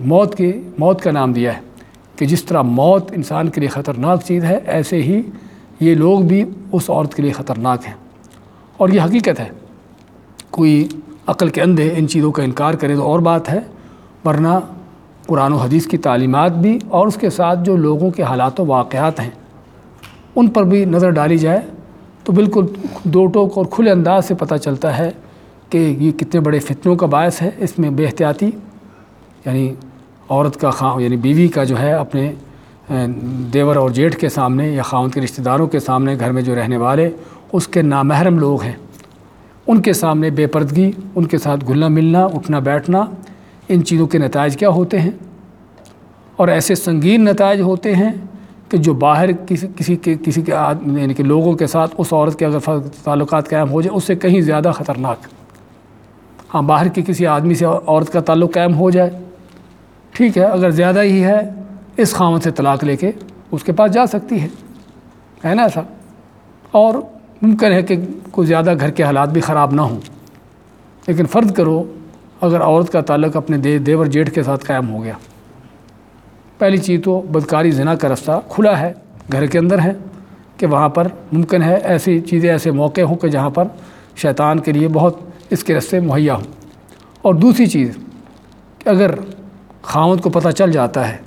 موت کا نام دیا ہے، کہ جس طرح موت انسان کے لیے خطرناک چیز ہے، ایسے ہی یہ لوگ بھی اس عورت کے لیے خطرناک ہیں، اور یہ حقیقت ہے۔ کوئی عقل کے اندھے ان چیزوں کا انکار کرے تو اور بات ہے، ورنہ قرآن و حدیث کی تعلیمات بھی اور اس کے ساتھ جو لوگوں کے حالات و واقعات ہیں ان پر بھی نظر ڈالی جائے تو بالکل دو ٹوک اور کھلے انداز سے پتہ چلتا ہے کہ یہ کتنے بڑے فتنوں کا باعث ہے۔ اس میں بے احتیاطی، یعنی عورت کا یعنی بیوی کا جو ہے اپنے دیور اور جیٹھ کے سامنے یا خاوند کے رشتہ داروں کے سامنے، گھر میں جو رہنے والے اس کے نامحرم لوگ ہیں ان کے سامنے بے پردگی، ان کے ساتھ گھلنا ملنا، اٹھنا بیٹھنا، ان چیزوں کے نتائج کیا ہوتے ہیں، اور ایسے سنگین نتائج ہوتے ہیں کہ جو باہر کسی کے یعنی کہ لوگوں کے ساتھ اس عورت کے اگر تعلقات قائم ہو جائے اس سے کہیں زیادہ خطرناک۔ ہاں، باہر کے کسی آدمی سے عورت کا تعلق قائم ہو جائے، ٹھیک ہے، اگر زیادہ ہی ہے اس خاوند سے طلاق لے کے اس کے پاس جا سکتی ہے نا ایسا، اور ممکن ہے کہ کوئی زیادہ گھر کے حالات بھی خراب نہ ہوں، لیکن فرض کرو اگر عورت کا تعلق اپنے دیور جیٹھ کے ساتھ قائم ہو گیا، پہلی چیز تو بدکاری زنا کا رستہ کھلا ہے، گھر کے اندر ہے، کہ وہاں پر ممکن ہے ایسی چیزیں، ایسے موقع ہوں کہ جہاں پر شیطان کے لیے بہت اس کے رستے مہیا ہوں۔ اور دوسری چیز کہ اگر خاوند کو پتہ چل جاتا ہے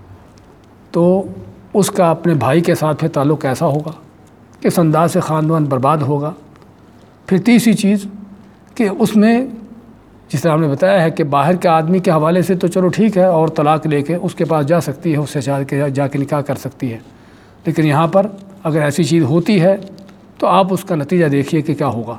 تو اس کا اپنے بھائی کے ساتھ پھر تعلق کیسا ہوگا، کس انداز سے خاندان برباد ہوگا۔ پھر تیسری چیز کہ اس میں جس طرح ہم نے بتایا ہے کہ باہر کے آدمی کے حوالے سے تو چلو ٹھیک ہے، اور طلاق لے کے اس کے پاس جا سکتی ہے، اس سے جا کے نکاح کر سکتی ہے، لیکن یہاں پر اگر ایسی چیز ہوتی ہے تو آپ اس کا نتیجہ دیکھیے کہ کیا ہوگا۔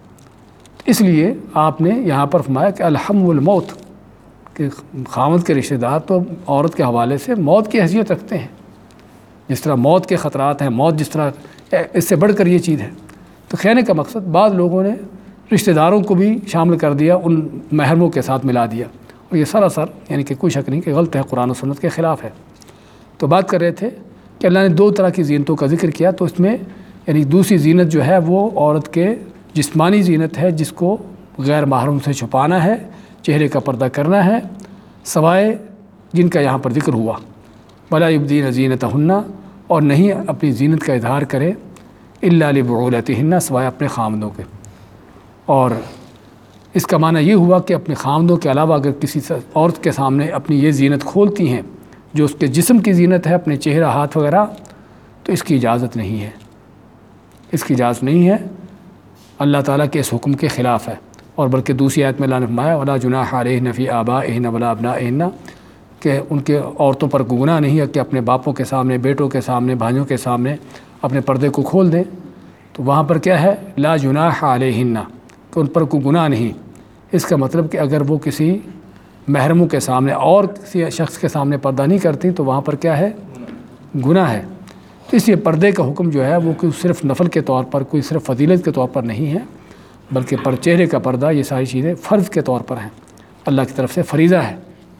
اس لیے آپ نے یہاں پر فرمایا کہ الحم الموت، کہ خاوند کے رشتہ دار تو عورت کے حوالے سے موت کی حیثیت رکھتے ہیں، جس طرح موت کے خطرات ہیں، موت جس طرح اس سے بڑھ کر یہ چیز ہے۔ تو کہنے کا مقصد بعض لوگوں نے رشتہ داروں کو بھی شامل کر دیا، ان محرموں کے ساتھ ملا دیا، اور یہ سراسر یعنی کہ کوئی شک نہیں کہ غلط ہے، قرآن و سنت کے خلاف ہے۔ تو بات کر رہے تھے کہ اللہ نے دو طرح کی زینتوں کا ذکر کیا، تو اس میں یعنی دوسری زینت جو ہے وہ عورت کے جسمانی زینت ہے، جس کو غیر محرم سے چھپانا ہے، چہرے کا پردہ کرنا ہے، سوائے جن کا یہاں پر ذکر ہوا، ولا یبدین زینتہن، اور نہیں اپنی زینت کا اظہار کرے، الا لبعولتہن، سوائے اپنے خاوندوں کے۔ اور اس کا معنی یہ ہوا کہ اپنے خاوندوں کے علاوہ اگر کسی عورت کے سامنے اپنی یہ زینت کھولتی ہیں جو اس کے جسم کی زینت ہے، اپنے چہرہ، ہاتھ وغیرہ، تو اس کی اجازت نہیں ہے، اس کی اجازت نہیں ہے، اللہ تعالیٰ کے اس حکم کے خلاف ہے۔ اور بلکہ دوسری آیت میں اللہ نے فرمایا ولا جناح علیہن فی آبائہن ولا ابنائہن، کہ ان کے عورتوں پر گناہ نہیں ہے کہ اپنے باپوں کے سامنے، بیٹوں کے سامنے، بھائیوں کے سامنے اپنے پردے کو کھول دیں۔ تو وہاں پر کیا ہے، لا جناح علیہن، کہ ان پر کوئی گناہ نہیں۔ اس کا مطلب کہ اگر وہ کسی محرموں کے سامنے اور کسی شخص کے سامنے پردہ نہیں کرتی تو وہاں پر کیا ہے، گناہ ہے۔ تو اس لیے پردے کا حکم جو ہے وہ کوئی صرف نفل کے طور پر، کوئی صرف فضیلت کے طور پر نہیں ہے، بلکہ چہرے کا پردہ، یہ ساری چیزیں فرض کے طور پر ہیں، اللہ کی طرف سے فریضہ ہے۔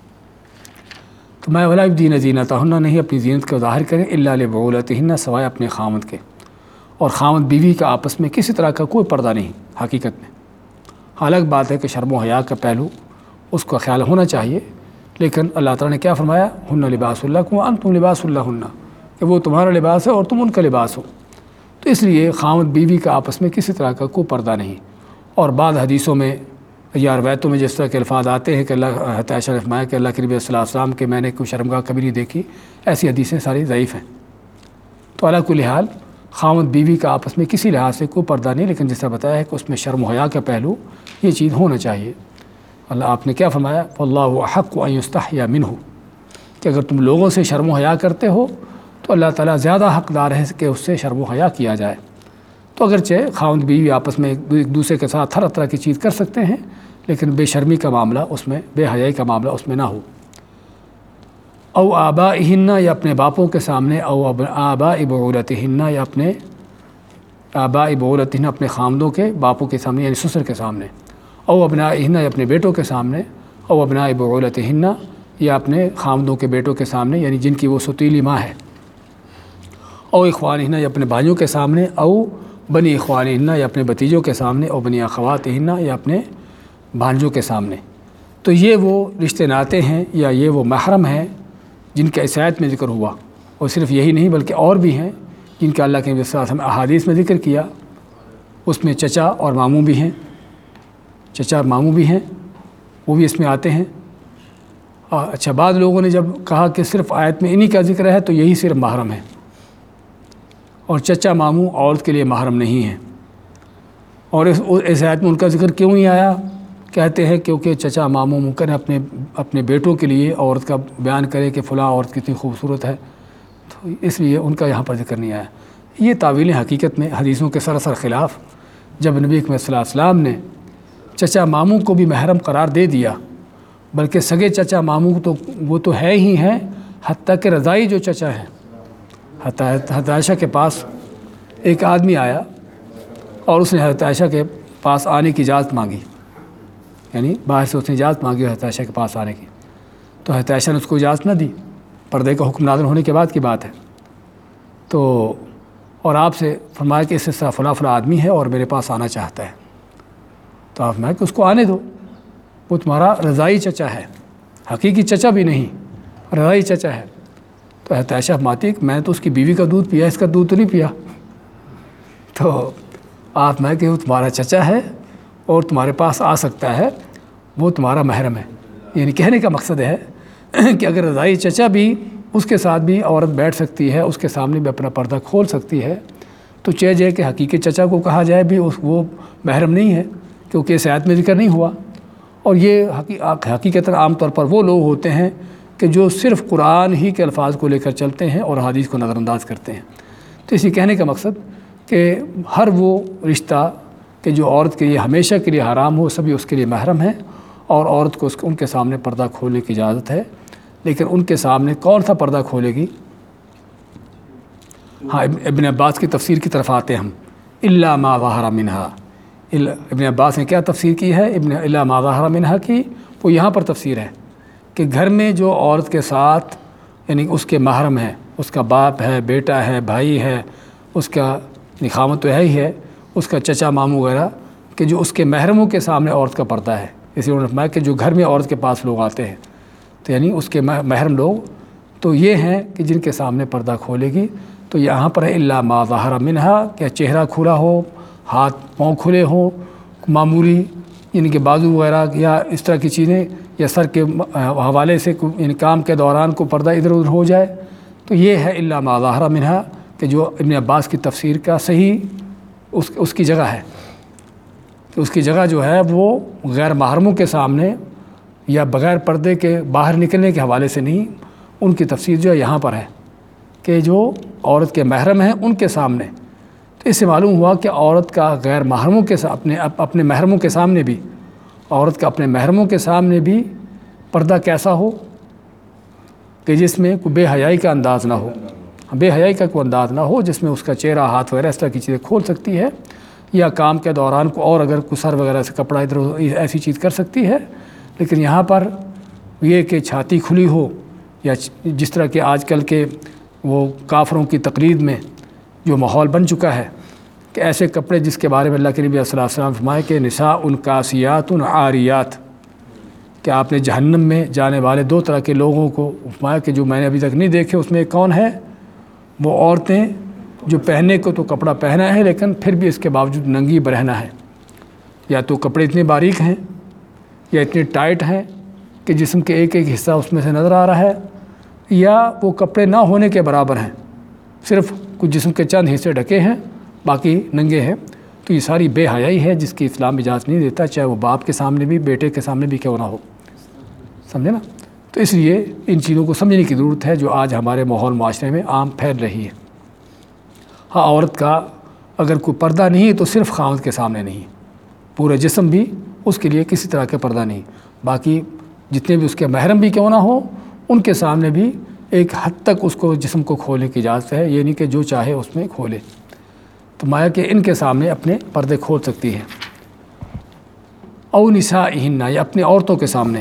تو میں ولا یبدین زینتہن، نہیں اپنی زینت کو ظاہر کریں، الا لبعولتہن، سوائے اپنے خاوند کے۔ اور خاوند بیوی کا آپس میں کسی طرح کا کوئی پردہ نہیں حقیقت میں۔ الگ بات ہے کہ شرم و حیا کا پہلو اس کا خیال ہونا چاہیے، لیکن اللہ تعالیٰ نے کیا فرمایا؟ ہن لباس لکم وانتم لباس لہن، کہ وہ تمہارا لباس ہے اور تم ان کا لباس ہو۔ تو اس لیے خاوند بیوی کا آپس میں کسی طرح کا کوئی پردہ نہیں۔ اور بعض حدیثوں میں یا روایتوں میں جس طرح کے الفاظ آتے ہیں کہ اللہ عائشہ نے فرمایا کہ اللہ کے نبی صلی اللہ علیہ وسلم کہ میں نے کوئی شرمگاہ کبھی نہیں دیکھی، ایسی حدیثیں ساری ضعیف ہیں۔ تو علی کل حال خاوند بیوی کا آپس میں کسی لحاظ سے کوئی پردہ نہیں، لیکن جس طرح بتایا ہے کہ اس میں شرم و حیا کا پہلو یہ چیز ہونا چاہیے۔ اللہ آپ نے کیا فرمایا؟ فاللہ احق ان یستحیی منہ، کہ اگر تم لوگوں سے شرم و حیا کرتے ہو تو اللہ تعالیٰ زیادہ حقدار ہے کہ اس سے شرم و حیا کیا جائے۔ تو اگرچہ خاوند بیوی آپس میں ایک دوسرے کے ساتھ ہر طرح کی چیز کر سکتے ہیں، لیکن بے شرمی کا معاملہ اس میں، بے حیائی کا معاملہ اس میں نہ ہو۔ او آبائہن، یا اپنے باپوں کے سامنے، او آباء بعولتہن، یا اپنے آباء بعولتہن، اپنے خامدوں کے باپوں کے سامنے یعنی سسر کے سامنے، او ابنائہن، یا اپنے بیٹوں کے سامنے، او ابناء بعولتہن، یا اپنے خامدوں کے بیٹوں کے سامنے یعنی جن کی وہ ستیلی ماں ہے، او اخوانہن، یا اپنے بھائیوں کے سامنے، او بنی اخوانہن، یا اپنے بھتیجوں کے سامنے، او بنی اخواتہن، یا اپنے بھانجوں کے سامنے۔ تو یہ وہ رشتے ناتے ہیں یا یہ وہ محرم ہیں جن کا اس آیت میں ذکر ہوا، اور صرف یہی نہیں بلکہ اور بھی ہیں جن کا اللہ کے نبی صلی اللہ علیہ وسلم احادیث میں ذکر کیا۔ اس میں چچا اور ماموں بھی ہیں، چچا اور ماموں بھی ہیں، وہ بھی اس میں آتے ہیں۔ اچھا، بعض لوگوں نے جب کہا کہ صرف آیت میں انہی کا ذکر ہے تو یہی صرف محرم ہے، اور چچا ماموں عورت کے لیے محرم نہیں ہیں۔ اور اس آیت میں ان کا ذکر کیوں نہیں آیا؟ کہتے ہیں کیونکہ چچا ماموں ممکن ہے اپنے بیٹوں کے لیے عورت کا بیان کرے کہ فلاں عورت کتنی خوبصورت ہے، تو اس لیے ان کا یہاں پر ذکر نہیں آیا۔ یہ تعویلیں حقیقت میں حدیثوں کے سراسر خلاف۔ جب نبی اکرم صلی اللہ علیہ وسلم نے چچا ماموں کو بھی محرم قرار دے دیا، بلکہ سگے چچا ماموں تو وہ تو ہے ہی ہیں، حتیٰ کہ رضائی جو چچا ہیں۔ حضرت عائشہ کے پاس ایک آدمی آیا اور اس نے حضرت عائشہ کے پاس آنے کی اجازت مانگی، یعنی باہر سے اس نے اجازت مانگی حضرت عائشہ کے پاس آنے کی، تو حضرت عائشہ نے اس کو اجازت نہ دی۔ پردے کا حکم نازل ہونے کے بعد کی بات ہے۔ تو اور آپ سے فرمایا کہ اس طرح فلاں فلاں آدمی ہے اور میرے پاس آنا چاہتا ہے، تو آپ فرمایا کہ اس کو آنے دو، وہ تمہارا رضائی چچا ہے، حقیقی چچا بھی نہیں، رضائی چچا ہے۔ تو حضرت عائشہ فرماتی ہے کہ میں تو اس کی بیوی کا دودھ پیا، اس کا دودھ تو نہیں پیا۔ تو آپ میں کہ وہ تمہارا چچا ہے اور تمہارے پاس آ سکتا ہے، وہ تمہارا محرم ہے۔ یعنی کہنے کا مقصد ہے کہ اگر رضائی چچا بھی، اس کے ساتھ بھی عورت بیٹھ سکتی ہے، اس کے سامنے بھی اپنا پردہ کھول سکتی ہے، تو چہ جائے کہ حقیقی چچا کو کہا جائے بھی وہ محرم نہیں ہے، کیونکہ اس آیت میں ذکر نہیں ہوا۔ اور یہ حقیقتاً عام طور پر وہ لوگ ہوتے ہیں کہ جو صرف قرآن ہی کے الفاظ کو لے کر چلتے ہیں اور حدیث کو نظر انداز کرتے ہیں۔ تو اسی کہنے کا مقصد کہ ہر وہ رشتہ کہ جو عورت کے لیے ہمیشہ کے لیے حرام ہو، سبھی اس کے لیے محرم ہیں، اور عورت کو ان کے سامنے پردہ کھولنے کی اجازت ہے، لیکن ان کے سامنے کون سا پردہ کھولے گی؟ ہاں، ابن عباس کی تفسیر کی طرف آتے ہیں ہم، الا ما ظہر منہا۔ ابن عباس نے کیا تفسیر کی ہے الا ما ظہر منہا کی؟ وہ یہاں پر تفسیر ہے کہ گھر میں جو عورت کے ساتھ یعنی اس کے محرم ہے، اس کا باپ ہے، بیٹا ہے، بھائی ہے، اس کا خامد تو ہے ہی ہے، اس کا چچا ماموں وغیرہ، کہ جو اس کے محرموں کے سامنے عورت کا پردہ ہے۔ اس لیے انہوں نے فرمایا کہ جو گھر میں عورت کے پاس لوگ آتے ہیں تو یعنی اس کے محرم لوگ تو یہ ہیں کہ جن کے سامنے پردہ کھولے گی۔ تو یہاں پر ہے الا ما ظہر منہا، کہ چہرہ کھلا ہو، ہاتھ پاؤں کھلے ہوں، معمولی یعنی کہ بازو وغیرہ یا اس طرح کی چیزیں، یا سر کے حوالے سے یعنی کام کے دوران کو پردہ ادھر ادھر ہو جائے، تو یہ ہے الا ما ظہر منہا، کہ جو ابن عباس کی تفسیر کا صحیح اس کی جگہ ہے، کہ اس کی جگہ جو ہے وہ غیر محرموں کے سامنے یا بغیر پردے کے باہر نکلنے کے حوالے سے نہیں، ان کی تفسیر جو ہے یہاں پر ہے کہ جو عورت کے محرم ہیں ان کے سامنے۔ تو اس سے معلوم ہوا کہ عورت کا غیر محرموں کے اپنے محرموں کے سامنے بھی، عورت کا اپنے محرموں کے سامنے بھی پردہ کیسا ہو کہ جس میں کوئی بے حیائی کا انداز نہ ہو، بے حیائی کا کوئی انداز نہ ہو، جس میں اس کا چہرہ، ہاتھ وغیرہ اس طرح کی چیزیں کھول سکتی ہے، یا کام کے دوران کو اور اگر کوئی سر وغیرہ سے کپڑا ادھر ایسی چیز کر سکتی ہے۔ لیکن یہاں پر یہ کہ چھاتی کھلی ہو، یا جس طرح کہ آج کل کے وہ کافروں کی تقلید میں جو ماحول بن چکا ہے کہ ایسے کپڑے جس کے بارے میں اللہ کے نبی صلی اللہ علیہ وسلم فرمائے کہ نساء کاسیات عاریات، کہ آپ نے جہنم میں جانے والے 2 طرح کے لوگوں کو فرمایا کہ جو میں نے ابھی تک نہیں دیکھے، اس میں کون ہے؟ وہ عورتیں جو پہننے کو تو کپڑا پہنا ہے لیکن پھر بھی اس کے باوجود ننگی برہنہ ہے، یا تو کپڑے اتنے باریک ہیں یا اتنے ٹائٹ ہیں کہ جسم کے ایک ایک حصہ اس میں سے نظر آ رہا ہے، یا وہ کپڑے نہ ہونے کے برابر ہیں، صرف کچھ جسم کے چند حصے ڈھکے ہیں باقی ننگے ہیں۔ تو یہ ساری بے حیائی ہے جس کی اسلام اجازت نہیں دیتا، چاہے وہ باپ کے سامنے بھی، بیٹے کے سامنے بھی کیوں نہ ہو، سمجھے نا؟ تو اس لیے ان چیزوں کو سمجھنے کی ضرورت ہے جو آج ہمارے ماحول معاشرے میں عام پھیل رہی ہے۔ ہاں، عورت کا اگر کوئی پردہ نہیں ہے تو صرف خاوند کے سامنے نہیں، پورے جسم بھی اس کے لیے کسی طرح کا پردہ نہیں، باقی جتنے بھی اس کے محرم بھی کیوں نہ ہو ان کے سامنے بھی ایک حد تک اس کو جسم کو کھولنے کی اجازت ہے، یہ نہیں کہ جو چاہے اس میں کھولے۔ تو مایا کہ ان کے سامنے اپنے پردے کھول سکتی ہے۔ او نسائہن، یا اپنی عورتوں کے سامنے۔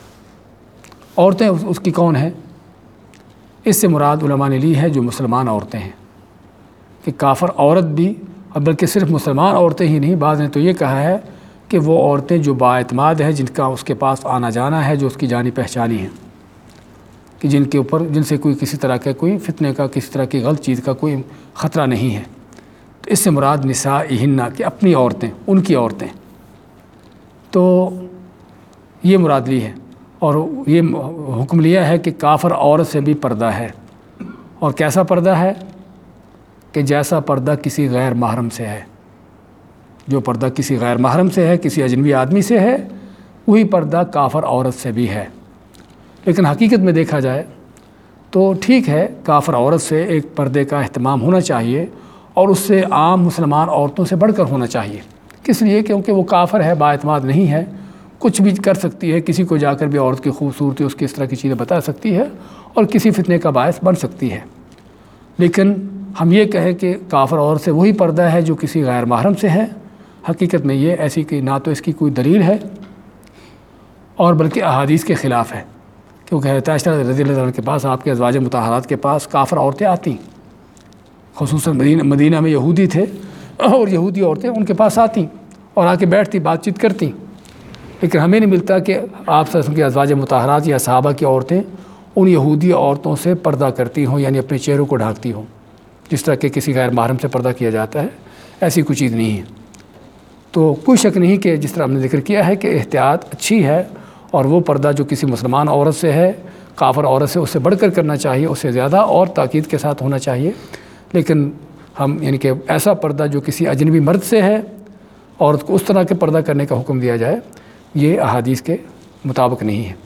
عورتیں اس کی کون ہیں؟ اس سے مراد علماء نے لی ہے جو مسلمان عورتیں ہیں، کہ کافر عورت بھی، اور بلکہ صرف مسلمان عورتیں ہی نہیں، بعض نے تو یہ کہا ہے کہ وہ عورتیں جو بااعتماد ہیں، جن کا اس کے پاس آنا جانا ہے، جو اس کی جانی پہچانی ہیں، کہ جن سے کوئی کسی طرح کا کوئی فتنے کا، کسی طرح کی غلط چیز کا کوئی خطرہ نہیں ہے۔ تو اس سے مراد نسائہن کہ اپنی عورتیں، ان کی عورتیں، تو یہ مراد لی ہے۔ اور یہ حکم لیا ہے کہ کافر عورت سے بھی پردہ ہے، اور کیسا پردہ ہے؟ کہ جیسا پردہ کسی غیر محرم سے ہے، جو پردہ کسی غیر محرم سے ہے، کسی اجنبی آدمی سے ہے، وہی پردہ کافر عورت سے بھی ہے۔ لیکن حقیقت میں دیکھا جائے تو ٹھیک ہے، کافر عورت سے ایک پردے کا اہتمام ہونا چاہیے، اور اس سے عام مسلمان عورتوں سے بڑھ کر ہونا چاہیے۔ کس لیے؟ کیونکہ وہ کافر ہے، بااعتماد نہیں ہے، کچھ بھی کر سکتی ہے، کسی کو جا کر بھی عورت کی خوبصورتی، اس کی اس طرح کی چیزیں بتا سکتی ہے، اور کسی فتنے کا باعث بن سکتی ہے۔ لیکن ہم یہ کہیں کہ کافر عورت سے وہی پردہ ہے جو کسی غیر محرم سے ہے، حقیقت میں یہ ایسی کہ نہ تو اس کی کوئی دلیل ہے اور بلکہ احادیث کے خلاف ہے، کیونکہ حضرت عائشہ رضی اللہ عنہ کے پاس، آپ کے ازواج مطہرات کے پاس کافر عورتیں آتیں، خصوصاً مدینہ میں یہودی تھے، اور یہودی عورتیں ان کے پاس آتیں اور آ کے بیٹھتی، بات چیت کرتی، لیکن ہمیں نہیں ملتا کہ آپ صلی اللہ علیہ وسلم کے ازواج مطہرات یا صحابہ کی عورتیں ان یہودی عورتوں سے پردہ کرتی ہوں، یعنی اپنے چہروں کو ڈھانکتی ہوں، جس طرح کہ کسی غیر محرم سے پردہ کیا جاتا ہے، ایسی کوئی چیز نہیں ہے۔ تو کوئی شک نہیں کہ جس طرح ہم نے ذکر کیا ہے کہ احتیاط اچھی ہے، اور وہ پردہ جو کسی مسلمان عورت سے ہے، کافر عورت سے، اس سے بڑھ کر کرنا چاہیے، اس سے زیادہ اور تاکید کے ساتھ ہونا چاہیے۔ لیکن ہم یعنی کہ ایسا پردہ جو کسی اجنبی مرد سے ہے، عورت کو اس طرح کے پردہ کرنے کا حکم دیا جائے، یہ احادیث کے مطابق نہیں ہے۔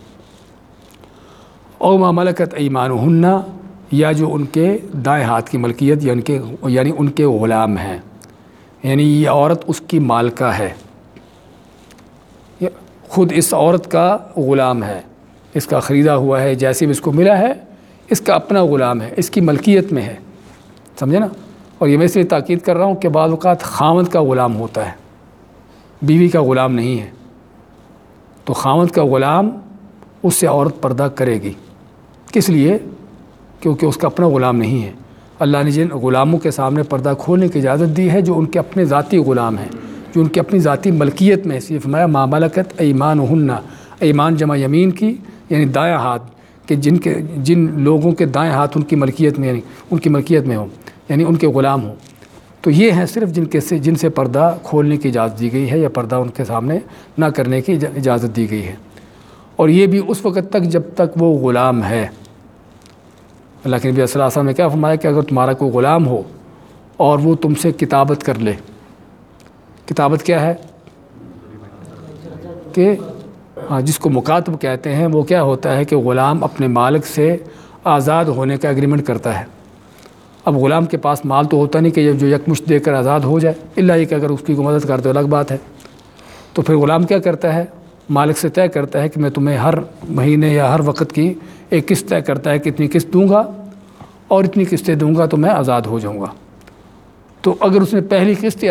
او ما ملکت ایمانہن، یا جو ان کے دائیں ہاتھ کی ملکیت، یعنی ان کے غلام ہیں، یعنی یہ عورت اس کی مالکہ ہے، خود اس عورت کا غلام ہے، اس کا خریدا ہوا ہے، جیسے بھی اس کو ملا ہے، اس کا اپنا غلام ہے، اس کی ملکیت میں ہے، سمجھے نا؟ اور یہ میں اس لیے تاکید کر رہا ہوں کہ بعض اوقات خاوند کا غلام ہوتا ہے، بیوی کا غلام نہیں ہے، تو خاوند کا غلام اس سے عورت پردہ کرے گی۔ کس لیے؟ کیونکہ اس کا اپنا غلام نہیں ہے۔ اللہ نے جن غلاموں کے سامنے پردہ کھولنے کی اجازت دی ہے جو ان کے اپنے ذاتی غلام ہیں، جو ان کی اپنی ذاتی ملکیت میں، اس لیے فرمایا ما ملکت ایمانہن، ایمان جمع یمین کی، یعنی دایاں ہاتھ، کہ جن لوگوں کے دائیں ہاتھ ان کی ملکیت میں، یعنی ان کی ملکیت میں ہوں، یعنی ان کے غلام ہوں، تو یہ ہیں صرف جن سے پردہ کھولنے کی اجازت دی گئی ہے، یا پردہ ان کے سامنے نہ کرنے کی اجازت دی گئی ہے۔ اور یہ بھی اس وقت تک جب تک وہ غلام ہے۔ اللہ کے نبی صلی اللہ علیہ وسلم نے کیا فرمایا کہ اگر تمہارا کوئی غلام ہو اور وہ تم سے کتابت کر لے، کتابت کیا ہے؟ کہ جس کو مکاتب کہتے ہیں، وہ کیا ہوتا ہے کہ غلام اپنے مالک سے آزاد ہونے کا ایگریمنٹ کرتا ہے۔ اب غلام کے پاس مال تو ہوتا نہیں کہ جو یکمشت دے کر آزاد ہو جائے، الا یہ کہ اگر اس کی کوئی مدد کرتے الگ بات ہے۔ تو پھر غلام کیا کرتا ہے؟ مالک سے طے کرتا ہے کہ میں تمہیں ہر مہینے یا ہر وقت کی ایک قسط طے کرتا ہے کہ اتنی قسط دوں گا، اور اتنی قسطیں دوں گا تو میں آزاد ہو جاؤں گا۔ تو اگر اس نے پہلی قسط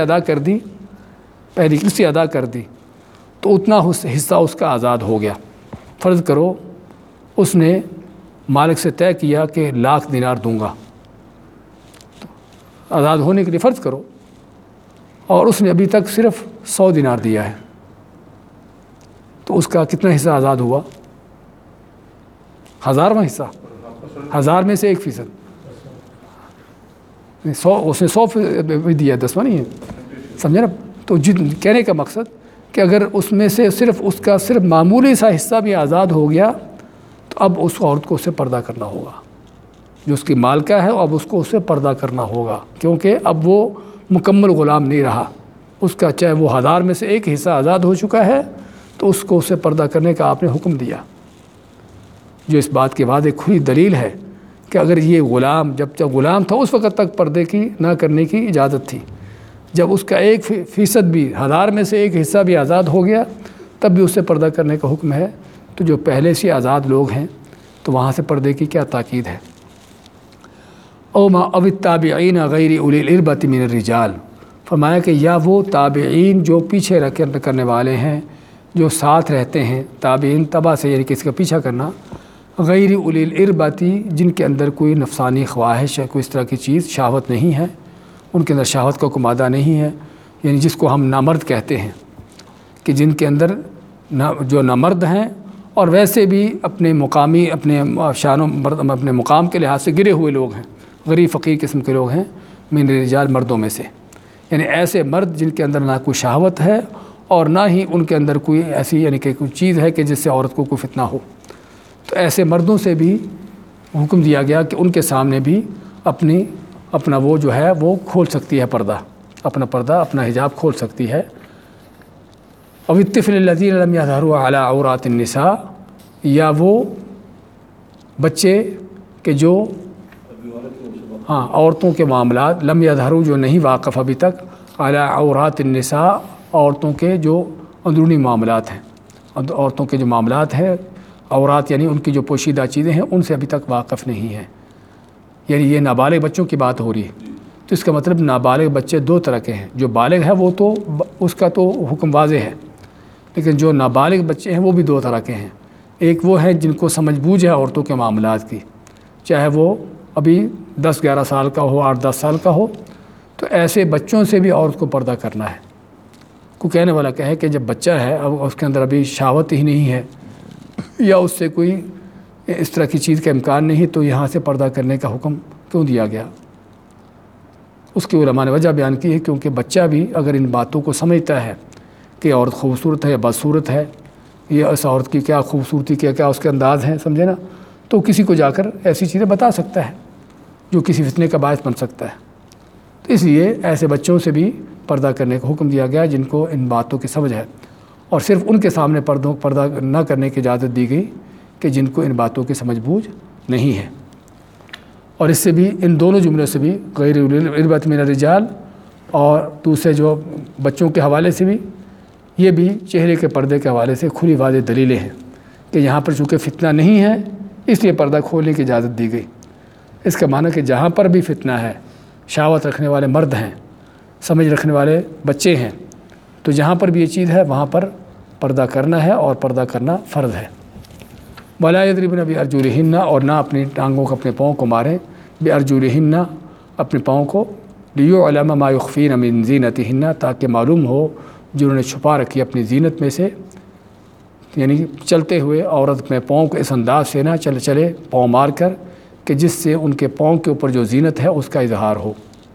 ادا کر دی تو اتنا حصہ اس کا آزاد ہو گیا۔ فرض کرو اس نے مالک سے طے کیا کہ 1,00,000 دینار دوں گا، آزاد ہونے کے لیے فرض کرو اور اس نے ابھی تک صرف 100 دینار دیا ہے، تو اس کا کتنا حصہ آزاد ہوا؟ 1000واں حصہ، 1000 میں سے 1%، 100 اس نے 100 بھی دیا، 10واں نہیں ہے، سمجھے نا؟ تو کہنے کا مقصد کہ اگر اس میں سے صرف اس کا صرف معمولی سا حصہ بھی آزاد ہو گیا تو اب اس عورت کو اس سے پردہ کرنا ہوگا، جو اس کی مالکہ ہے اب اس کو اس سے پردہ کرنا ہوگا، کیونکہ اب وہ مکمل غلام نہیں رہا، اس کا چاہے وہ 1000 میں سے 1 حصہ آزاد ہو چکا ہے تو اس کو اس سے پردہ کرنے کا آپ نے حکم دیا، جو اس بات کے بعد ایک کھلی دلیل ہے کہ اگر یہ غلام جب غلام تھا اس وقت تک پردے کی نہ کرنے کی اجازت تھی، جب اس کا 1% بھی 1000 میں سے 1 حصہ بھی آزاد ہو گیا تب بھی اس سے پردہ کرنے کا حکم ہے، تو جو پہلے سے آزاد لوگ ہیں تو وہاں سے پردے کی کیا تاکید ہے؟ او التابعین غیر اولی الاربۃ من الرجال، فرمایا کہ یا وہ تابعین جو پیچھے کرنے والے ہیں، جو ساتھ رہتے ہیں، تابعین تبع سے یعنی کسی کا پیچھا کرنا، غیر اولی الاربۃ جن کے اندر کوئی نفسانی خواہش ہے، کوئی اس طرح کی چیز شہوت نہیں ہے، ان کے اندر شہوت کا کوئی مادہ نہیں ہے، یعنی جس کو ہم نامرد کہتے ہیں، کہ جن کے اندر جو نامرد ہیں اور ویسے بھی اپنے مقامی اپنے شان و اپنے مقام کے لحاظ سے گرے ہوئے لوگ ہیں، غریب فقیر قسم کے لوگ ہیں، من الرجال مردوں میں سے، یعنی ایسے مرد جن کے اندر نہ کوئی شہوت ہے اور نہ ہی ان کے اندر کوئی ایسی یعنی کہ کوئی چیز ہے کہ جس سے عورت کو کوئی فتنہ ہو، تو ایسے مردوں سے بھی حکم دیا گیا کہ ان کے سامنے بھی اپنا وہ جو ہے وہ کھول سکتی ہے پردہ، اپنا حجاب کھول سکتی ہے۔ او الطفل الذین لم یظہروا علی عورات النساء، یا وہ بچے کہ جو عورتوں کے معاملات، لم یظہروا جو نہیں واقف ابھی تک، علی عورات النساء عورتوں کے جو اندرونی معاملات ہیں، عورتوں کے جو معاملات ہیں، عورات یعنی ان کی جو پوشیدہ چیزیں ہیں ان سے ابھی تک واقف نہیں ہیں، یعنی یہ نابالغ بچوں کی بات ہو رہی ہے، تو اس کا مطلب نابالغ بچے 2 طرح کے ہیں، جو بالغ ہے وہ تو اس کا تو حکم واضح ہے، لیکن جو نابالغ بچے ہیں وہ بھی 2 طرح کے ہیں، ایک وہ ہیں جن کو سمجھ بوجھ ہے عورتوں کے معاملات کی، چاہے وہ ابھی 10-11 سال کا ہو، 8-10 سال کا ہو، تو ایسے بچوں سے بھی عورت کو پردہ کرنا ہے۔ کوئی کہنے والا کہے کہ جب بچہ ہے اب اس کے اندر ابھی شہوت ہی نہیں ہے یا اس سے کوئی اس طرح کی چیز کا امکان نہیں، تو یہاں سے پردہ کرنے کا حکم کیوں دیا گیا؟ اس کی علماء نے وجہ بیان کی ہے کیونکہ بچہ بھی اگر ان باتوں کو سمجھتا ہے کہ عورت خوبصورت ہے یا بدصورت ہے، یہ اس عورت کی کیا خوبصورتی کیا اس کے انداز ہیں، سمجھے نا، تو کسی کو جا کر ایسی چیزیں بتا سکتا ہے جو کسی فتنے کا باعث بن سکتا ہے، تو اس لیے ایسے بچوں سے بھی پردہ کرنے کا حکم دیا گیا جن کو ان باتوں کی سمجھ ہے، اور صرف ان کے سامنے پردہ نہ کرنے کی اجازت دی گئی کہ جن کو ان باتوں کی سمجھ بوجھ نہیں ہے۔ اور اس سے بھی ان دونوں جملوں سے بھی غیر اولی الاربۃ من الرجال اور دوسرے جو بچوں کے حوالے سے بھی، یہ بھی چہرے کے پردے کے حوالے سے کھلی واضح دلیلیں ہیں کہ یہاں پر چونکہ فتنہ نہیں ہے اس لیے پردہ کھولنے کی اجازت دی گئی۔ اس کا معنی کہ جہاں پر بھی فتنہ ہے، شہوت رکھنے والے مرد ہیں، سمجھ رکھنے والے بچے ہیں، تو جہاں پر بھی یہ چیز ہے وہاں پر پردہ کرنا ہے اور پردہ کرنا فرض ہے۔ ولا یضربن بارجلہن، اور نہ اپنی ٹانگوں کو اپنے پاؤں کو ماریں، بارجلہن اپنے پاؤں کو، لیعلم ما یخفین من زینتہن تاکہ معلوم ہو جو انہوں نے چھپا رکھی اپنی زینت میں سے، یعنی چلتے ہوئے عورت اپنے پاؤں کو اس انداز سے نہ چلے پاؤں مار کر کہ جس سے ان کے پاؤں کے اوپر جو زینت ہے اس کا اظہار ہو۔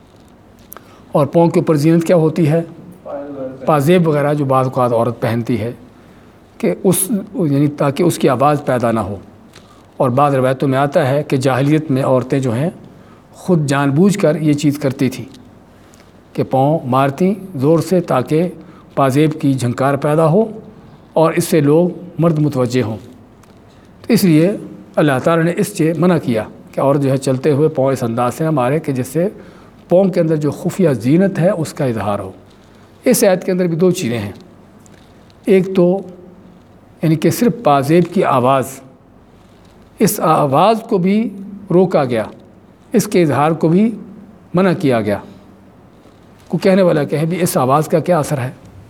اور پاؤں کے اوپر زینت کیا ہوتی ہے؟ پازیب وغیرہ جو بعض اوقات عورت پہنتی ہے کہ یعنی تاکہ اس کی آواز پیدا نہ ہو، اور بعض روایتوں میں آتا ہے کہ جاہلیت میں عورتیں جو ہیں خود جان بوجھ کر یہ چیز کرتی تھیں کہ پاؤں مارتی زور سے تاکہ پازیب کی جھنکار پیدا ہو اور اس سے لوگ مرد متوجہ ہوں، تو اس لیے اللہ تعالیٰ نے اس سے منع کیا کہ عورت جو ہے چلتے ہوئے پاؤں اس انداز سے نہ مارے کہ جس سے پاؤں کے اندر جو خفیہ زینت ہے اس کا اظہار ہو۔ اس آیت کے اندر بھی 2 چیزیں ہیں، ایک تو یعنی کہ صرف پازیب کی آواز، اس آواز کو بھی روکا گیا، اس کے اظہار کو بھی منع کیا گیا۔ کو کہنے والا کہے بھی اس آواز کا کیا اثر ہے؟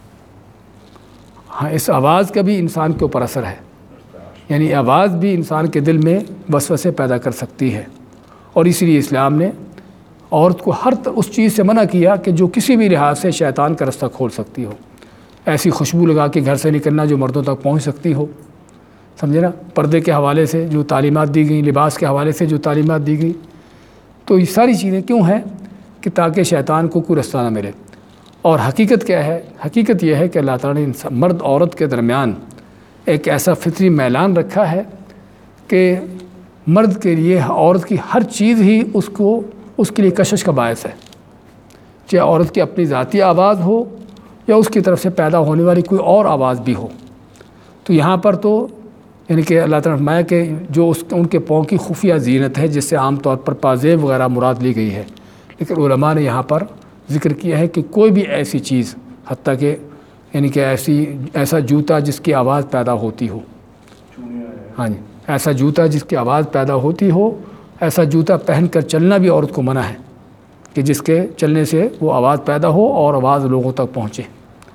ہاں، اس آواز کا بھی انسان کے اوپر اثر ہے، یعنی آواز بھی انسان کے دل میں وسوسے پیدا کر سکتی ہے، اور اسی لیے اسلام نے عورت کو ہر اس چیز سے منع کیا کہ جو کسی بھی لحاظ سے شیطان کا رستہ کھول سکتی ہو، ایسی خوشبو لگا کے گھر سے نکلنا جو مردوں تک پہنچ سکتی ہو، سمجھے نا، پردے کے حوالے سے جو تعلیمات دی گئیں، لباس کے حوالے سے جو تعلیمات دی گئی، تو یہ ساری چیزیں کیوں ہیں کہ تاکہ شیطان کو کوئی رستہ نہ ملے۔ اور حقیقت کیا ہے؟ حقیقت یہ ہے کہ اللہ تعالیٰ نے مرد عورت کے درمیان ایک ایسا فطری میلان رکھا ہے کہ مرد کے لیے عورت کی ہر چیز ہی اس کے لیے کشش کا باعث ہے، چاہے عورت کی اپنی ذاتی آواز ہو یا اس کی طرف سے پیدا ہونے والی کوئی اور آواز بھی ہو۔ تو یہاں پر تو یعنی کہ اللہ تعالیٰ نے فرمایا کہ جو ان کے پاؤں کی خفیہ زینت ہے، جس سے عام طور پر پازیب وغیرہ مراد لی گئی ہے، لیکن علماء نے یہاں پر ذکر کیا ہے کہ کوئی بھی ایسی چیز، حتیٰ کہ یعنی کہ ایسا جوتا جس کی آواز پیدا ہوتی ہو، ہاں جی، ایسا جوتا جس کی آواز پیدا ہوتی ہو، ایسا جوتا پہن کر چلنا بھی عورت کو منع ہے کہ جس کے چلنے سے وہ آواز پیدا ہو اور آواز لوگوں تک پہنچے۔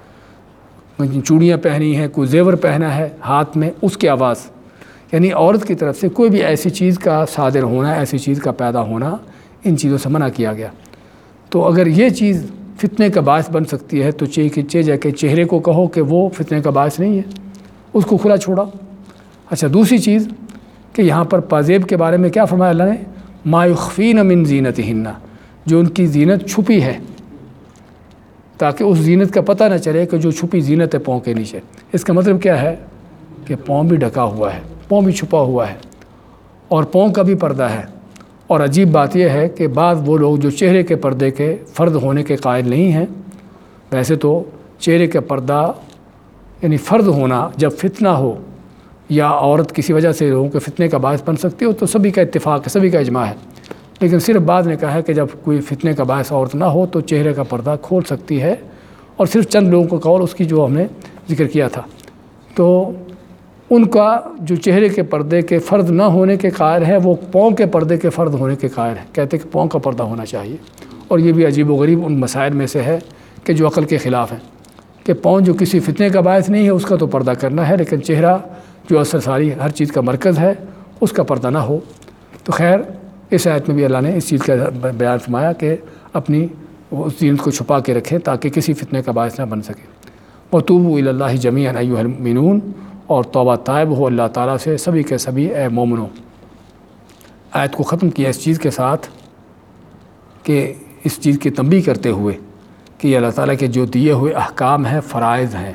چوڑیاں پہنی ہیں، کوئی زیور پہنا ہے ہاتھ میں، اس کی آواز، یعنی عورت کی طرف سے کوئی بھی ایسی چیز کا صادر ہونا، ایسی چیز کا پیدا ہونا، ان چیزوں سے منع کیا گیا۔ تو اگر یہ چیز فتنے کا باعث بن سکتی ہے تو جا کے چہرے کو کہو کہ وہ فتنے کا باعث نہیں ہے، اس کو کھلا چھوڑا۔ اچھا، دوسری چیز کہ یہاں پر پازیب کے بارے میں کیا فرمایا اللہ نے؟ ما یخفین من زینتہن، جو ان کی زینت چھپی ہے، تاکہ اس زینت کا پتہ نہ چلے کہ جو چھپی زینت ہے پاؤں کے نیچے۔ اس کا مطلب کیا ہے کہ پاؤں بھی ڈھکا ہوا ہے، پاؤں بھی چھپا ہوا ہے، اور پاؤں کا بھی پردہ ہے۔ اور عجیب بات یہ ہے کہ بعض وہ لوگ جو چہرے کے پردے کے فرد ہونے کے قائل نہیں ہیں، ویسے تو چہرے کا پردہ یعنی فرد ہونا جب فتنہ ہو یا عورت کسی وجہ سے لوگوں کے فتنے کا باعث بن سکتی ہو تو سبھی کا اتفاق ہے، سبھی کا اجماع ہے، لیکن صرف بعد نے کہا ہے کہ جب کوئی فتنے کا باعث عورت نہ ہو تو چہرے کا پردہ کھول سکتی ہے، اور صرف چند لوگوں کو قول اس کی جو ہم نے ذکر کیا تھا۔ تو ان کا جو چہرے کے پردے کے فرد نہ ہونے کے قائل ہے، وہ پاؤں کے پردے کے فرد ہونے کے قائل ہے، کہتے ہیں کہ پاؤں کا پردہ ہونا چاہیے۔ اور یہ بھی عجیب و غریب ان مسائل میں سے ہے کہ جو عقل کے خلاف ہیں، کہ پاؤں جو کسی فتنے کا باعث نہیں ہے اس کا تو پردہ کرنا ہے، لیکن چہرہ جو اثر ساری ہر چیز کا مرکز ہے اس کا پردہ نہ ہو۔ تو خیر، اس آیت میں بھی اللہ نے اس چیز کا بیان فرمایا کہ اپنی اس زینت کو چھپا کے رکھیں تاکہ کسی فتنے کا باعث نہ بن سکے۔ وَتُوبُوا إِلَى اللَّهِ جَمِيعًا أَيُّهَا الْمُؤْمِنُونَ، اور توبہ طائب ہو اللہ تعالیٰ سے سبھی کے سبھی اے مومنوں۔ آیت کو ختم کیا اس چیز کے ساتھ کہ اس چیز کی تنبیہ کرتے ہوئے کہ یہ اللہ تعالیٰ کے جو دیے ہوئے احکام ہیں، فرائض ہیں،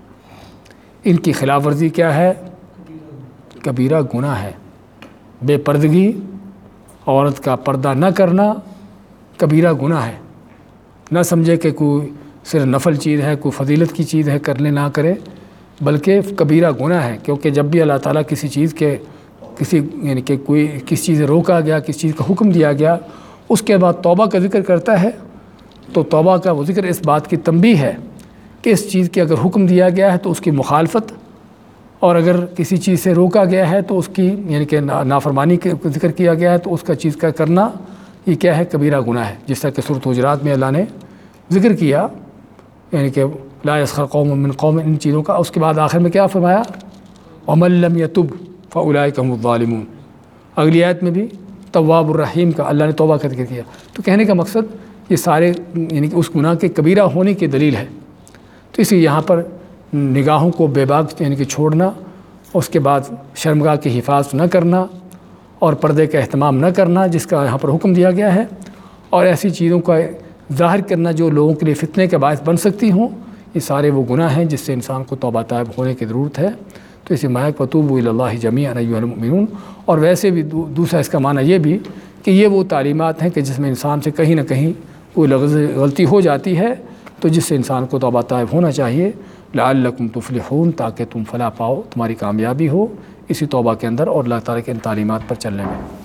ان کی خلاف ورزی کیا ہے؟ کبیرہ گناہ ہے۔ بے پردگی، عورت کا پردہ نہ کرنا کبیرہ گناہ ہے۔ نہ سمجھے کہ کوئی صرف نفل چیز ہے، کوئی فضیلت کی چیز ہے، کر لے نہ کرے، بلکہ کبیرہ گناہ ہے۔ کیونکہ جب بھی اللہ تعالیٰ کسی چیز کے یعنی کہ کوئی کسی چیز روکا گیا، کسی چیز کا حکم دیا گیا، اس کے بعد توبہ کا ذکر کرتا ہے، تو توبہ کا وہ ذکر اس بات کی تنبیہ ہے کہ اس چیز کے اگر حکم دیا گیا ہے تو اس کی مخالفت، اور اگر کسی چیز سے روکا گیا ہے تو اس کی یعنی کہ نافرمانی کا ذکر کیا گیا ہے تو اس کا چیز کا کرنا یہ کیا ہے؟ کبیرہ گناہ ہے۔ جس طرح کہ سورۃ حجرات میں اللہ نے ذکر کیا، یعنی کہ لا یسخر قوم من قوم، ان چیزوں کا۔ اس کے بعد آخر میں کیا فرمایا؟ وَمَن لَّمْ يَتُبْ فَأُولَٰئِكَ هُمُ الظَّالِمُونَ۔ اگلی آیت میں بھی تواب الرحیم کا اللہ نے توبہ کا ذکر کیا۔ تو کہنے کا مقصد یہ سارے یعنی کہ اس گناہ کے کبیرہ ہونے کی دلیل ہے۔ تو اسی یہاں پر نگاہوں کو بے باک یعنی کہ چھوڑنا، اس کے بعد شرمگاہ کی حفاظت نہ کرنا، اور پردے کا اہتمام نہ کرنا جس کا یہاں پر حکم دیا گیا ہے، اور ایسی چیزوں کا ظاہر کرنا جو لوگوں کے لیے فتنے کا باعث بن سکتی ہوں، یہ سارے وہ گناہ ہیں جس سے انسان کو توبہ طائب ہونے کی ضرورت ہے۔ تو اسی معنی وَتُوبُوا إِلَى اللَّهِ جَمِيعًا أَيُّهَا الْمُؤْمِنُونَ۔ اور ویسے بھی دوسرا اس کا معنی یہ بھی کہ یہ وہ تعلیمات ہیں کہ جس میں انسان سے کہیں نہ کہیں کوئی غلطی ہو جاتی ہے، تو جس سے انسان کو توبہ طائب ہونا چاہیے، لعلکم تفلحون، تاکہ تم فلاح پاؤ، تمہاری کامیابی ہو اسی توبہ کے اندر اور اللہ تعالیٰ کے ان تعلیمات پر چلنے میں۔